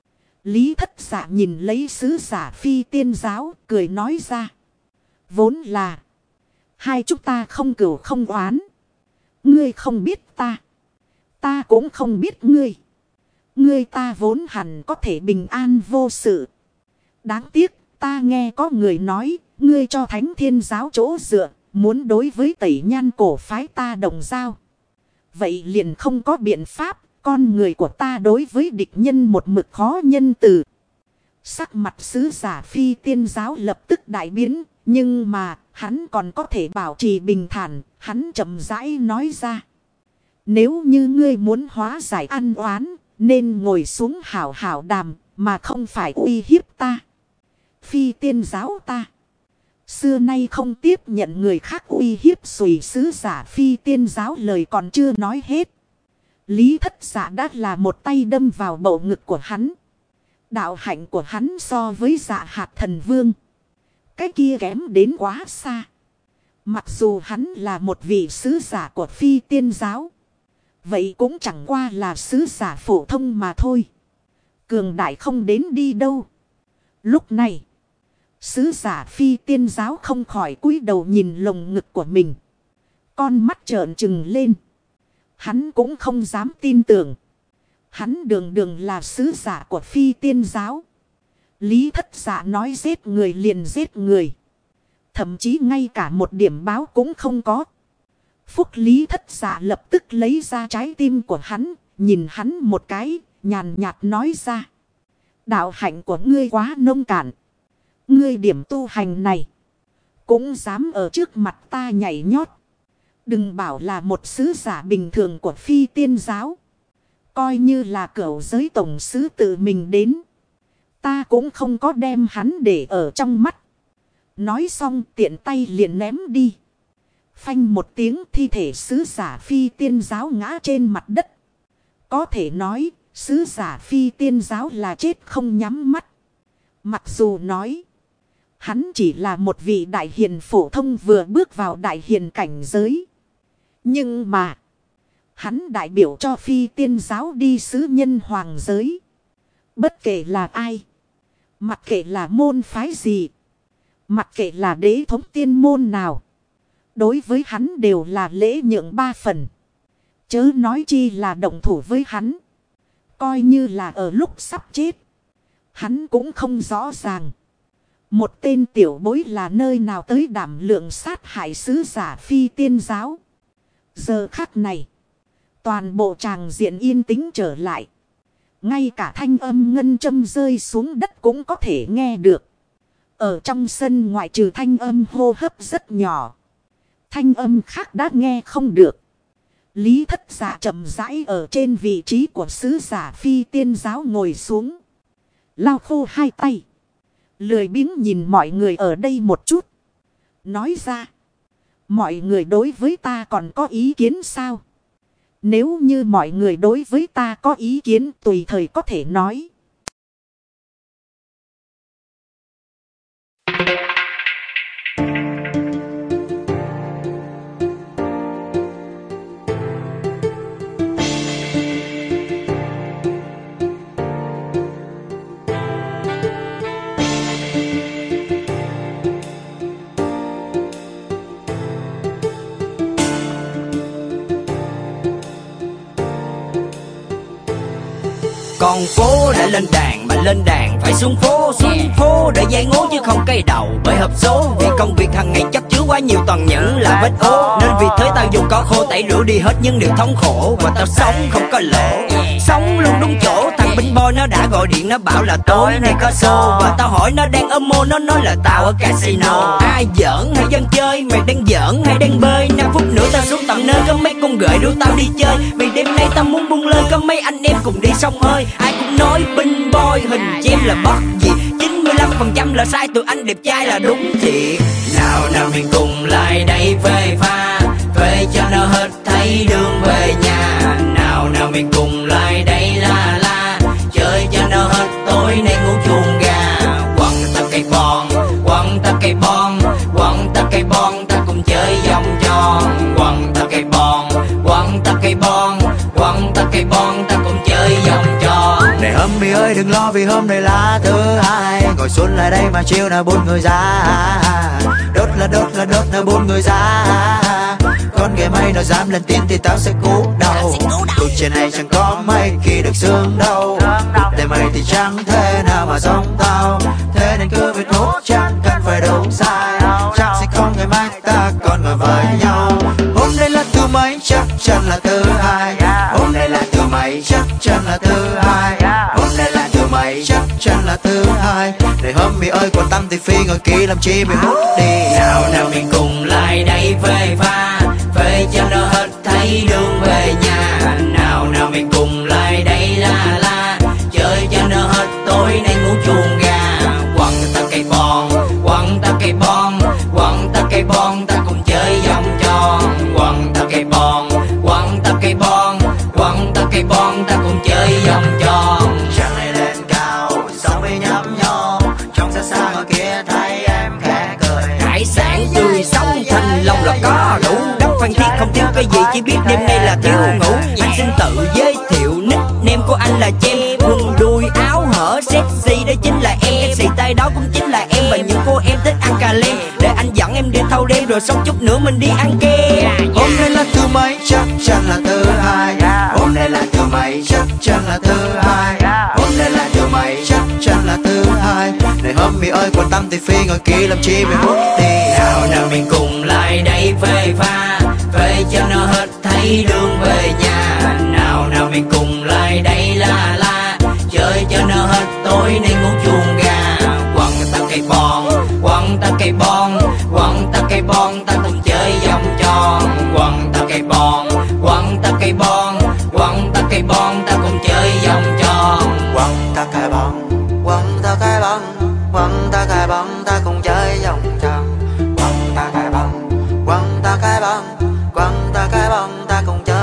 A: Lý Thất Dạ nhìn lấy sứ giả Phi Tiên Giáo, cười nói ra. Vốn là hai chúng ta không cửu không oán. Ngươi không biết ta. Ta cũng không biết ngươi. Ngươi ta vốn hẳn có thể bình an vô sự. Đáng tiếc ta nghe có người nói. Ngươi cho Thánh Thiên Giáo chỗ dựa. Muốn đối với Tẩy Nhan cổ phái ta đồng giao. Vậy liền không có biện pháp. Con người của ta đối với địch nhân một mực khó nhân từ. Sắc mặt sứ giả Phi Tiên Giáo lập tức đại biến. Nhưng mà hắn còn có thể bảo trì bình thản. Hắn chậm rãi nói ra. Nếu như ngươi muốn hóa giải ăn oán. Nên ngồi xuống hảo hảo đàm. Mà không phải uy hiếp ta. Phi Tiên Giáo ta. Xưa nay không tiếp nhận người khác uy hiếp. Sùi sứ giả Phi Tiên Giáo lời còn chưa nói hết. Lý Thất Dạ đã là một tay đâm vào bầu ngực của hắn. Đạo hạnh của hắn so với Dạ Hạt Thần Vương. Cái kia kém đến quá xa. Mặc dù hắn là một vị sứ giả của Phi Tiên giáo, vậy cũng chẳng qua là sứ giả phổ thông mà thôi. Cường đại không đến đi đâu. Lúc này, sứ giả Phi Tiên giáo không khỏi cúi đầu nhìn lồng ngực của mình. Con mắt trợn trừng lên. Hắn cũng không dám tin tưởng. Hắn đường đường là sứ giả của Phi Tiên giáo. Lý Thất Dạ nói giết người liền giết người. Thậm chí ngay cả một điểm báo cũng không có. Phúc Lý Thất Dạ lập tức lấy ra trái tim của hắn. Nhìn hắn một cái, nhàn nhạt nói ra. Đạo hạnh của ngươi quá nông cạn. Ngươi điểm tu hành này cũng dám ở trước mặt ta nhảy nhót. Đừng bảo là một sứ giả bình thường của Phi Tiên giáo. Coi như là cửu giới tổng sứ tự mình đến, ta cũng không có đem hắn để ở trong mắt. Nói xong tiện tay liền ném đi. Phanh một tiếng, thi thể sứ giả Phi Tiên giáo ngã trên mặt đất. Có thể nói, sứ giả Phi Tiên giáo là chết không nhắm mắt. Mặc dù nói, hắn chỉ là một vị đại hiền phổ thông vừa bước vào đại hiền cảnh giới. Nhưng mà, hắn đại biểu cho Phi Tiên giáo đi sứ nhân hoàng giới. Bất kể là ai, mặc kệ là môn phái gì, mặc kệ là đế thống tiên môn nào, đối với hắn đều là lễ nhượng 3 phần. Chớ nói chi là động thủ với hắn. Coi như là ở lúc sắp chết, hắn cũng không rõ ràng một tên tiểu bối là nơi nào tới đảm lượng sát hại sứ giả Phi Tiên giáo. Giờ khắc này, toàn bộ tràng diện yên tĩnh trở lại. Ngay cả thanh âm ngân châm rơi xuống đất cũng có thể nghe được. Ở trong sân ngoại trừ thanh âm hô hấp rất nhỏ, thanh âm khác đã nghe không được. Lý Thất Dạ chậm rãi ở trên vị trí của sứ giả Phi Tiên giáo ngồi xuống. Lau khô hai tay, lười biếng nhìn mọi người ở đây một chút. Nói ra, mọi người đối với ta còn có ý kiến sao? Nếu như mọi người đối với ta có ý kiến tùy thời có thể nói.
B: Con phố đã lên đàn mà lên đàn phải xuống phố để giải ngố chứ không cây đầu bởi hợp số. Vì công việc hàng ngày chất chứa quá nhiều toàn những là vết ố, nên vì thế tao dùng có khô tẩy rửa đi hết những điều thống khổ. Và tao sống không có lỗ, sống luôn đúng chỗ. Thằng binh boy nó đã gọi điện nó bảo là tối nay có show, và tao hỏi nó đang ở mô, nó nói là tao ở casino. Ai giỡn hay dân chơi, mày đang giỡn hay đang bơi? 5 phút nữa tao xuống tận nơi, có mấy con gửi rủ tao đi chơi. Vì đêm nay tao muốn buông lời, có mấy anh em cùng đi sông hơi. Ai cũng nói binh boy hình chim là bất gì, 95% là sai, tụi anh đẹp trai là đúng thiệt. Nào nào mình cùng lại đây phê pha, phê cho nó hết thấy đường về nhà. Nào nào mình cùng lại đây la la, chơi cho nó hết tối nay ngủ chuồng gà. Quăng ta cây bon, quăng ta cây bon, quăng ta cây bon, ta cùng chơi vòng tròn. Quăng ta cây bon, quăng ta cây bon, quăng ta cây bon, ta cùng chơi vòng tròn.
C: Này Hummy ơi đừng lo vì hôm nay là thứ hai, ngồi xuống lại đây mà chiêu nào 4 người ra. Đốt là 4 người ra. Con ghẻ mây nó dám lên tiếng thì tao sẽ cú đầu. Cuộc trên này chẳng có mấy kỳ được sương đâu. Để mày thì chẳng thế nào mà giống tao. Thế nên cứ việc hút chẳng cần phải đúng sai. Chắc sẽ không ngày mai ta còn ngồi với nhau. Hôm nay là thứ mấy chắc chắn là thứ hai. Hôm nay là thứ mấy chắc chắn là thứ hai. Hôm nay là thứ mấy chắc chắn là thứ hai. Này Hummy ơi còn tâm thì phi ngồi kia làm chi mày hút đi.
B: Nào nào mình cùng lại đây phê pha, phê cho nó hết thấy đường về nhà. Nào nào mình cùng lại đây la la, chơi cho nó hết tối nay ngủ chuồng gà. Quăng ta cây bon, quăng ta cây bon, quăng ta cây bon, ta cùng chơi vòng tròn. Quăng ta cây bon, quăng ta cây bon, quăng ta cây bon, ta cùng chơi vòng tròn.
C: Trăng này lên cao, sóng với nhắm nhó. Trong xa xa ngoài kia thấy em khẽ cười.
B: Hải sản tươi sống thanh long chỉ biết đêm nay là thiếu ngủ. Anh xin tự giới thiệu, nickname của anh là Jem. Quần đùi áo hở sexy đó chính là em. Cái xì tay đó cũng chính là em. Và những cô em thích ăn cà lem, để anh dẫn em đi thâu đêm, rồi xong chút nữa mình đi ăn kem.
C: Hôm nay là thứ mấy, chắc chắn là thứ hai. Hôm nay là thứ mấy, chắc chắn là thứ hai. Hôm nay là thứ mấy, chắc chắn là thứ hai. Này homie ơi, quan tâm thì phi ngồi kia làm chi mày hút đi.
B: Nào nào mình cùng lại đây phê pha, phê cho nó hết thấy đường về nhà. Nào nào mình cùng lại đây la la, chơi cho nó hết tối nay ngủ chuồng gà. Quăng ta cây bon, quăng ta cây bon, quăng ta cây bon, ta cùng chơi vòng tròn. Quăng ta cây bon, quăng ta cây bon, quăng ta cây bon, ta cùng chơi vòng tròn.
C: Quăng ta cái bóng, quăng ta cái bóng, quăng ta cái bóng, ta cùng chơi vòng tròn. Quăng ta cái bóng, quăng ta cái bóng, quăng ta cái bóng, ta cùng chơi